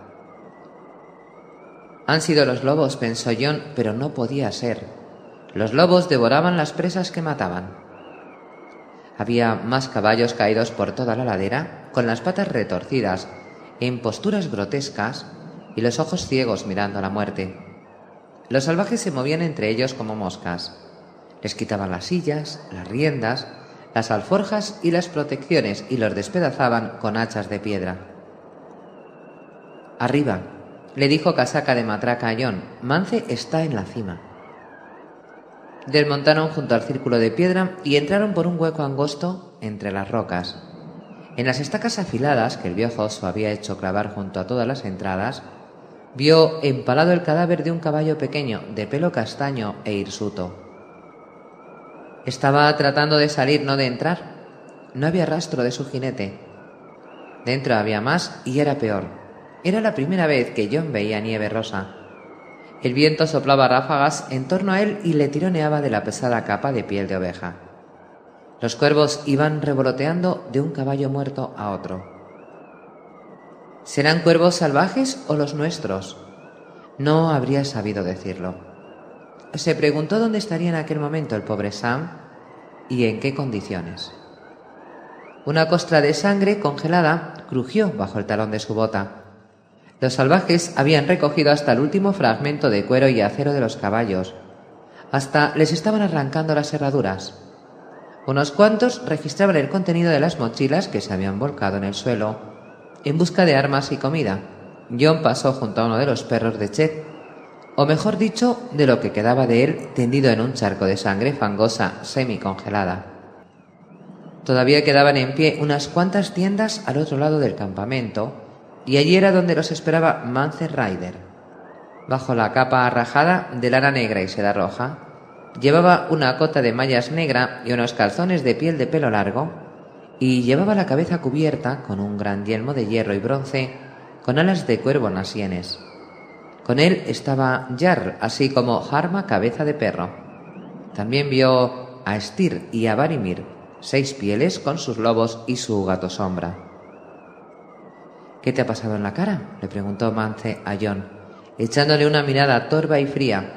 Han sido los lobos, pensó Jon, pero no podía ser. Los lobos devoraban las presas que mataban. Había más caballos caídos por toda la ladera, con las patas retorcidas, en posturas grotescas y los ojos ciegos mirando a la muerte. Los salvajes se movían entre ellos como moscas. Les quitaban las sillas, las riendas, las alforjas y las protecciones y los despedazaban con hachas de piedra. Arriba, le dijo Casaca de Matraca a John. Mance está en la cima. Desmontaron junto al círculo de piedra y entraron por un hueco angosto entre las rocas. En las estacas afiladas que el viejo oso había hecho clavar junto a todas las entradas, vio empalado el cadáver de un caballo pequeño, de pelo castaño e hirsuto. Estaba tratando de salir, no de entrar. No había rastro de su jinete. Dentro había más y era peor. Era la primera vez que John veía nieve rosa. El viento soplaba ráfagas en torno a él y le tironeaba de la pesada capa de piel de oveja. Los cuervos iban revoloteando de un caballo muerto a otro. ¿Serán cuervos salvajes o los nuestros? No habría sabido decirlo. Se preguntó dónde estaría en aquel momento el pobre Sam y en qué condiciones. Una costra de sangre congelada crujió bajo el talón de su bota. Los salvajes habían recogido hasta el último fragmento de cuero y acero de los caballos. Hasta les estaban arrancando las herraduras. Unos cuantos registraban el contenido de las mochilas que se habían volcado en el suelo en busca de armas y comida. John pasó junto a uno de los perros de Chet, o mejor dicho, de lo que quedaba de él, tendido en un charco de sangre fangosa semicongelada. Todavía quedaban en pie unas cuantas tiendas al otro lado del campamento, y allí era donde los esperaba Mance Rider. Bajo la capa rajada de lana negra y seda roja, llevaba una cota de mallas negra y unos calzones de piel de pelo largo, y llevaba la cabeza cubierta con un gran yelmo de hierro y bronce con alas de cuervo en las sienes. Con él estaba Jarl, así como Harma, cabeza de perro. También vio a Styr y a Varimir, seis pieles con sus lobos y su gato sombra. —¿Qué te ha pasado en la cara? —le preguntó Mance a John, echándole una mirada torva y fría.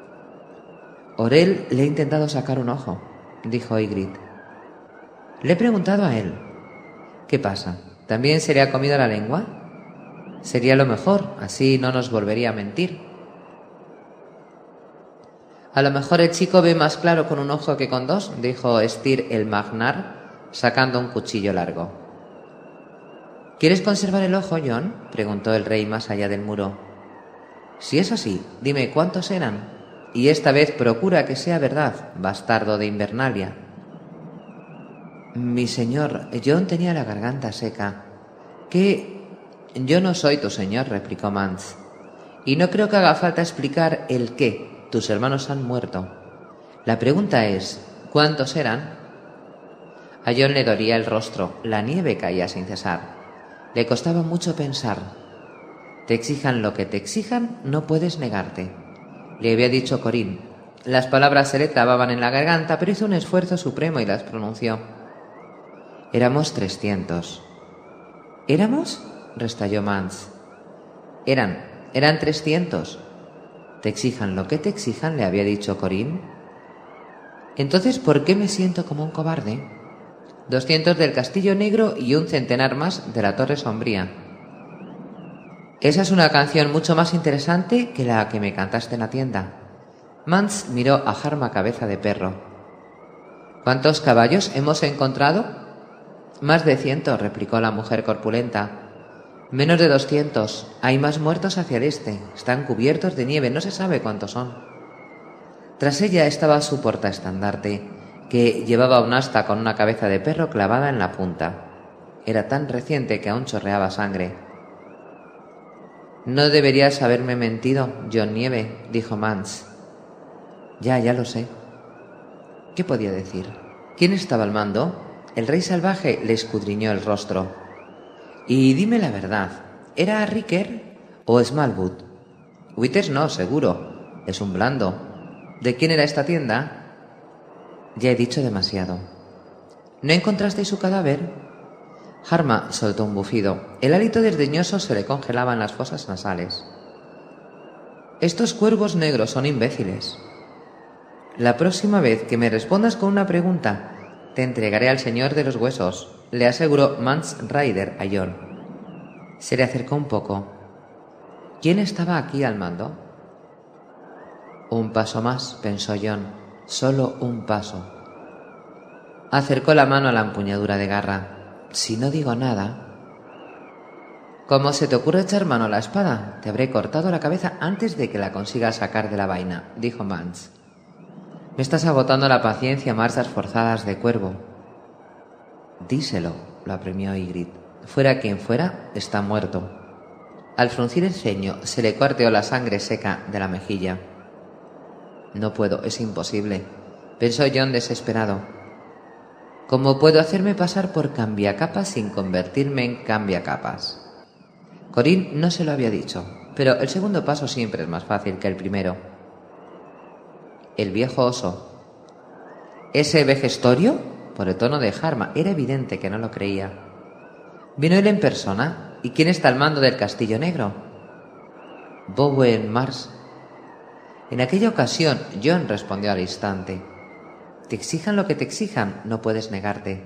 —Orel le ha intentado sacar un ojo —dijo Ygritte. Le he preguntado a él. ¿Qué pasa? ¿También se le ha comido la lengua? Sería lo mejor, así no nos volvería a mentir. A lo mejor el chico ve más claro con un ojo que con dos, dijo Styr el Magnar, sacando un cuchillo largo. ¿Quieres conservar el ojo, John? Preguntó el rey más allá del muro. Si es así, dime cuántos eran, y esta vez procura que sea verdad, bastardo de Invernalia. Mi señor, John tenía la garganta seca. ¿Qué? Yo no soy tu señor, replicó Mance, y no creo que haga falta explicar el qué. Tus hermanos han muerto. La pregunta es, ¿cuántos eran? A John le dolía el rostro, la nieve caía sin cesar. Le costaba mucho pensar. Te exijan lo que te exijan, no puedes negarte, le había dicho Corín. Las palabras se le trababan en la garganta, pero hizo un esfuerzo supremo y las pronunció. Éramos trescientos. ¿Éramos? Restalló Mance. Eran, eran trescientos. Te exijan lo que te exijan, le había dicho Corín. Entonces, ¿por qué me siento como un cobarde? Doscientos del Castillo Negro y un centenar más de la Torre Sombría. Esa es una canción mucho más interesante que la que me cantaste en la tienda. Mance miró a Harma, cabeza de perro. ¿Cuántos caballos hemos encontrado? Más de ciento, replicó la mujer corpulenta. Menos de doscientos. Hay más muertos hacia el este. Están cubiertos de nieve, no se sabe cuántos son. Tras ella estaba su portaestandarte, que llevaba un asta con una cabeza de perro clavada en la punta. Era tan reciente que aún chorreaba sangre. No deberías haberme mentido, John Nieve, dijo Mance. Ya, ya lo sé. ¿Qué podía decir? ¿Quién estaba al mando? El rey salvaje le escudriñó el rostro. Y dime la verdad, ¿era Ricker o Smallwood? Withers no, seguro. Es un blando. ¿De quién era esta tienda? Ya he dicho demasiado. ¿No encontrasteis su cadáver? Harma soltó un bufido. El hálito desdeñoso se le congelaba en las fosas nasales. Estos cuervos negros son imbéciles. La próxima vez que me respondas con una pregunta, te entregaré al señor de los huesos, le aseguró Mance Rider a John. Se le acercó un poco. ¿Quién estaba aquí al mando? Un paso más, pensó John. Solo un paso. Acercó la mano a la empuñadura de garra. Si no digo nada... ¿Cómo se te ocurre echar mano a la espada? Te habré cortado la cabeza antes de que la consigas sacar de la vaina, dijo Mance. Me estás agotando la paciencia a marchas forzadas de cuervo. Díselo, lo apremió Ygritte. Fuera quien fuera, está muerto. Al fruncir el ceño, se le cuarteó la sangre seca de la mejilla. No puedo, es imposible, pensó Jon desesperado. ¿Cómo puedo hacerme pasar por cambiacapas sin convertirme en cambiacapas? Corín no se lo había dicho, pero el segundo paso siempre es más fácil que el primero. El viejo oso. ¿Ese vejestorio? Por el tono de Harma, era evidente que no lo creía. ¿Vino él en persona? ¿Y quién está al mando del Castillo Negro? Bowen Mars. En aquella ocasión, Jon respondió al instante. Te exijan lo que te exijan, no puedes negarte.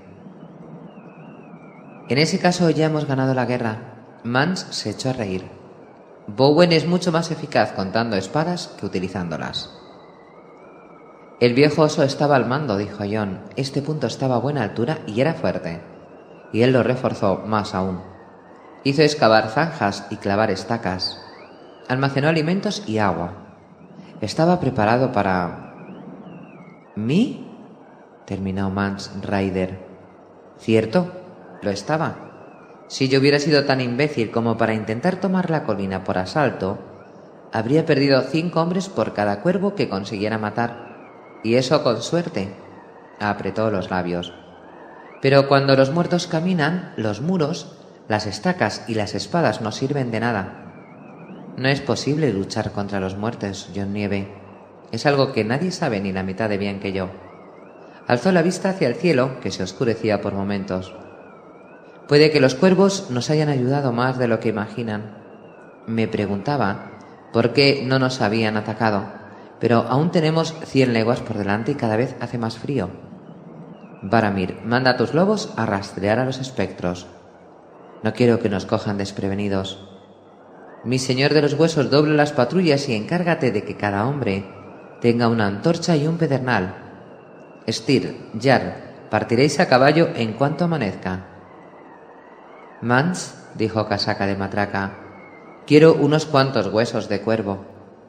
En ese caso ya hemos ganado la guerra. Mance se echó a reír. Bowen es mucho más eficaz contando espadas que utilizándolas. El viejo oso estaba al mando, dijo Jon. Este punto estaba a buena altura y era fuerte. Y él lo reforzó más aún. Hizo excavar zanjas y clavar estacas. Almacenó alimentos y agua. Estaba preparado para... ¿Mí? Terminó Mance Rayder. ¿Cierto? Lo estaba. Si yo hubiera sido tan imbécil como para intentar tomar la colina por asalto, habría perdido cinco hombres por cada cuervo que consiguiera matar. Y eso con suerte. Apretó los labios. Pero cuando los muertos caminan, los muros, las estacas y las espadas no sirven de nada. No es posible luchar contra los muertos, Jon Nieve. Es algo que nadie sabe ni la mitad de bien que yo. Alzó la vista hacia el cielo, que se oscurecía por momentos. Puede que los cuervos nos hayan ayudado más de lo que imaginan. Me preguntaba por qué no nos habían atacado, pero aún tenemos cien leguas por delante y cada vez hace más frío. Varamir, manda a tus lobos a rastrear a los espectros. No quiero que nos cojan desprevenidos. Mi señor de los huesos, doble las patrullas y encárgate de que cada hombre tenga una antorcha y un pedernal. Styr, Jarl, partiréis a caballo en cuanto amanezca. Mance, dijo Casaca de Matraca, quiero unos cuantos huesos de cuervo.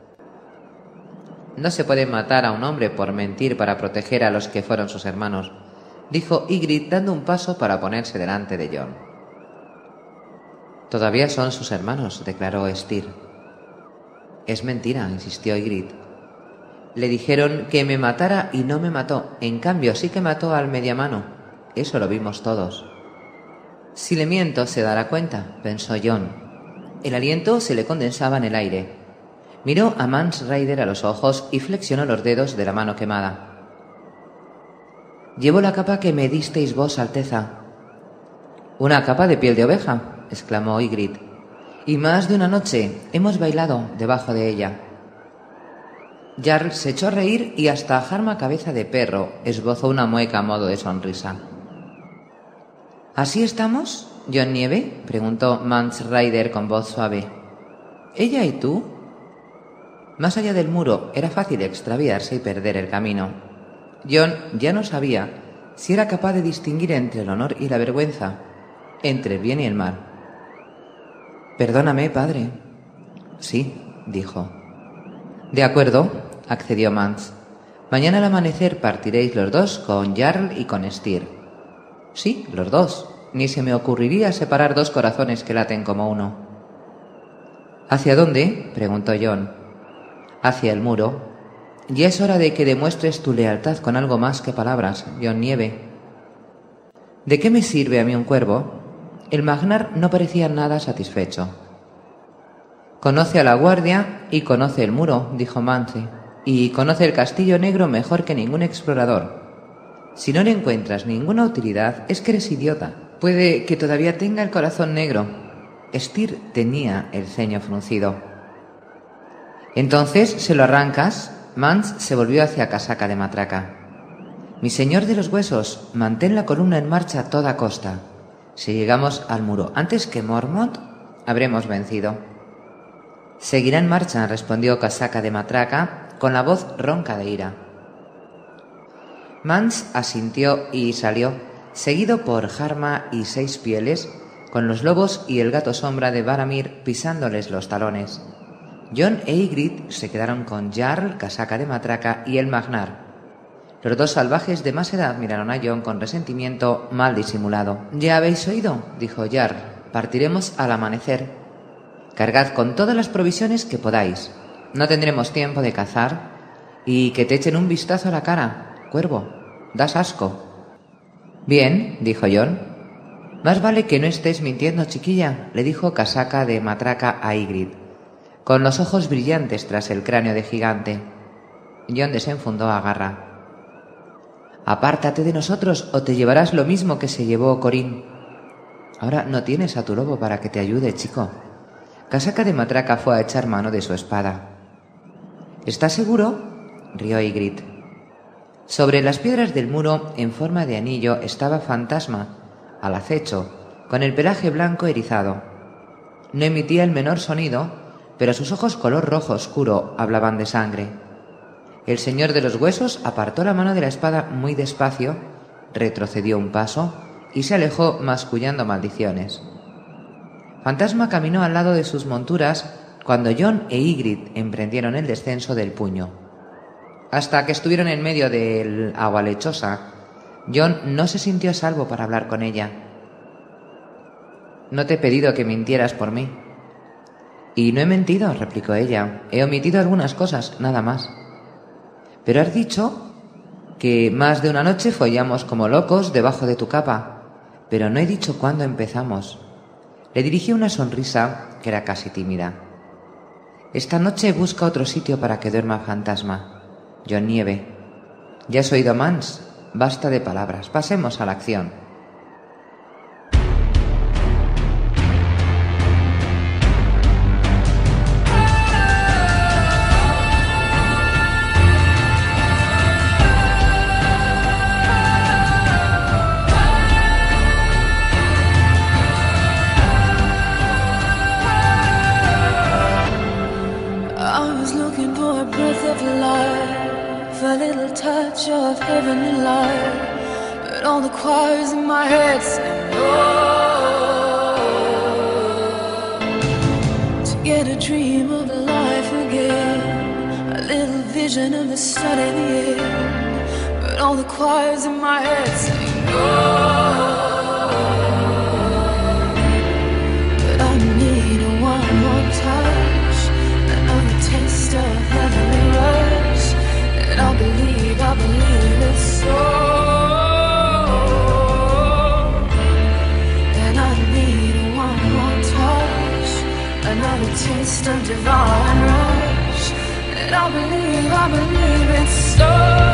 No se puede matar a un hombre por mentir para proteger a los que fueron sus hermanos, dijo Ygritte dando un paso para ponerse delante de Jon. Todavía son sus hermanos, declaró Styr. Es mentira, insistió Ygritte. Le dijeron que me matara y no me mató. En cambio, sí que mató al mediamano. Eso lo vimos todos. Si le miento, se dará cuenta, pensó Jon. El aliento se le condensaba en el aire. Miró a Mance Rayder a los ojos y flexionó los dedos de la mano quemada. Llevo la capa que me disteis vos, Alteza. ¿Una capa de piel de oveja?, exclamó Ygritte. Y más de una noche hemos bailado debajo de ella. Jarl se echó a reír y hasta Harma Cabeza de Perro esbozó una mueca a modo de sonrisa. ¿Así estamos, Jon Nieve?, preguntó Mance Rayder con voz suave. ¿Ella y tú? Más allá del muro era fácil extraviarse y perder el camino. Jon ya no sabía si era capaz de distinguir entre el honor y la vergüenza, entre el bien y el mal. Perdóname, padre. Sí, dijo. De acuerdo, accedió Mance. Mañana al amanecer partiréis los dos con Jarl y con Styr. Sí, los dos. Ni se me ocurriría separar dos corazones que laten como uno. ¿Hacia dónde?, preguntó Jon. Hacia el muro. Ya es hora de que demuestres tu lealtad con algo más que palabras, Jon Nieve. ¿De qué me sirve a mí un cuervo? El Magnar no parecía nada satisfecho. Conoce a la guardia y conoce el muro, dijo Mance, y conoce el Castillo Negro mejor que ningún explorador. Si no le encuentras ninguna utilidad, es que eres idiota. Puede que todavía tenga el corazón negro. Styr tenía el ceño fruncido. Entonces, ¿se lo arrancas? Mance se volvió hacia Casaca de Matraca. Mi señor de los huesos, mantén la columna en marcha a toda costa. Si llegamos al muro antes que Mormont, habremos vencido. Seguirá en marcha, respondió Casaca de Matraca con la voz ronca de ira. Mance asintió y salió, seguido por Harma y Seis Pieles, con los lobos y el gato sombra de Varamir pisándoles los talones. Jon e Ygritte se quedaron con Jarl, Casaca de Matraca y el Magnar. Los dos salvajes de más edad miraron a Jon con resentimiento mal disimulado. «¿Ya habéis oído?», dijo Jarl. «Partiremos al amanecer. Cargad con todas las provisiones que podáis. No tendremos tiempo de cazar. Y que te echen un vistazo a la cara, cuervo. Das asco». «Bien», dijo Jon. «Más vale que no estés mintiendo, chiquilla», le dijo Casaca de Matraca a Ygritte, con los ojos brillantes tras el cráneo de gigante. Jon desenfundó a Garra. «Apártate de nosotros o te llevarás lo mismo que se llevó Corín». «Ahora no tienes a tu lobo para que te ayude, chico». Casaca de Matraca fue a echar mano de su espada. «¿Estás seguro?», rió Ygritte. Sobre las piedras del muro, en forma de anillo, estaba Fantasma, al acecho, con el pelaje blanco erizado. No emitía el menor sonido, pero sus ojos color rojo oscuro hablaban de sangre. El señor de los huesos apartó la mano de la espada muy despacio, retrocedió un paso y se alejó mascullando maldiciones. Fantasma caminó al lado de sus monturas cuando Jon e Ygritte emprendieron el descenso del puño. Hasta que estuvieron en medio del agua lechosa, Jon no se sintió a salvo para hablar con ella. «No te he pedido que mintieras por mí». «Y no he mentido», replicó ella. «He omitido algunas cosas, nada más». «Pero has dicho que más de una noche follamos como locos debajo de tu capa. Pero no he dicho cuándo empezamos». Le dirigí una sonrisa que era casi tímida. «Esta noche busca otro sitio para que duerma Fantasma. Jon Nieve. Ya has oído Mans. Basta de palabras. Pasemos a la acción». A little touch of heavenly light, but all the choirs in my head sing oh, to get a dream of life again, a little vision of the sun in the air, but all the choirs in my head sing oh, but I need one more touch, another taste of heavenly rush. And I believe, I believe it's so. And I need one more touch, another taste of divine rush. And I believe, I believe it's so.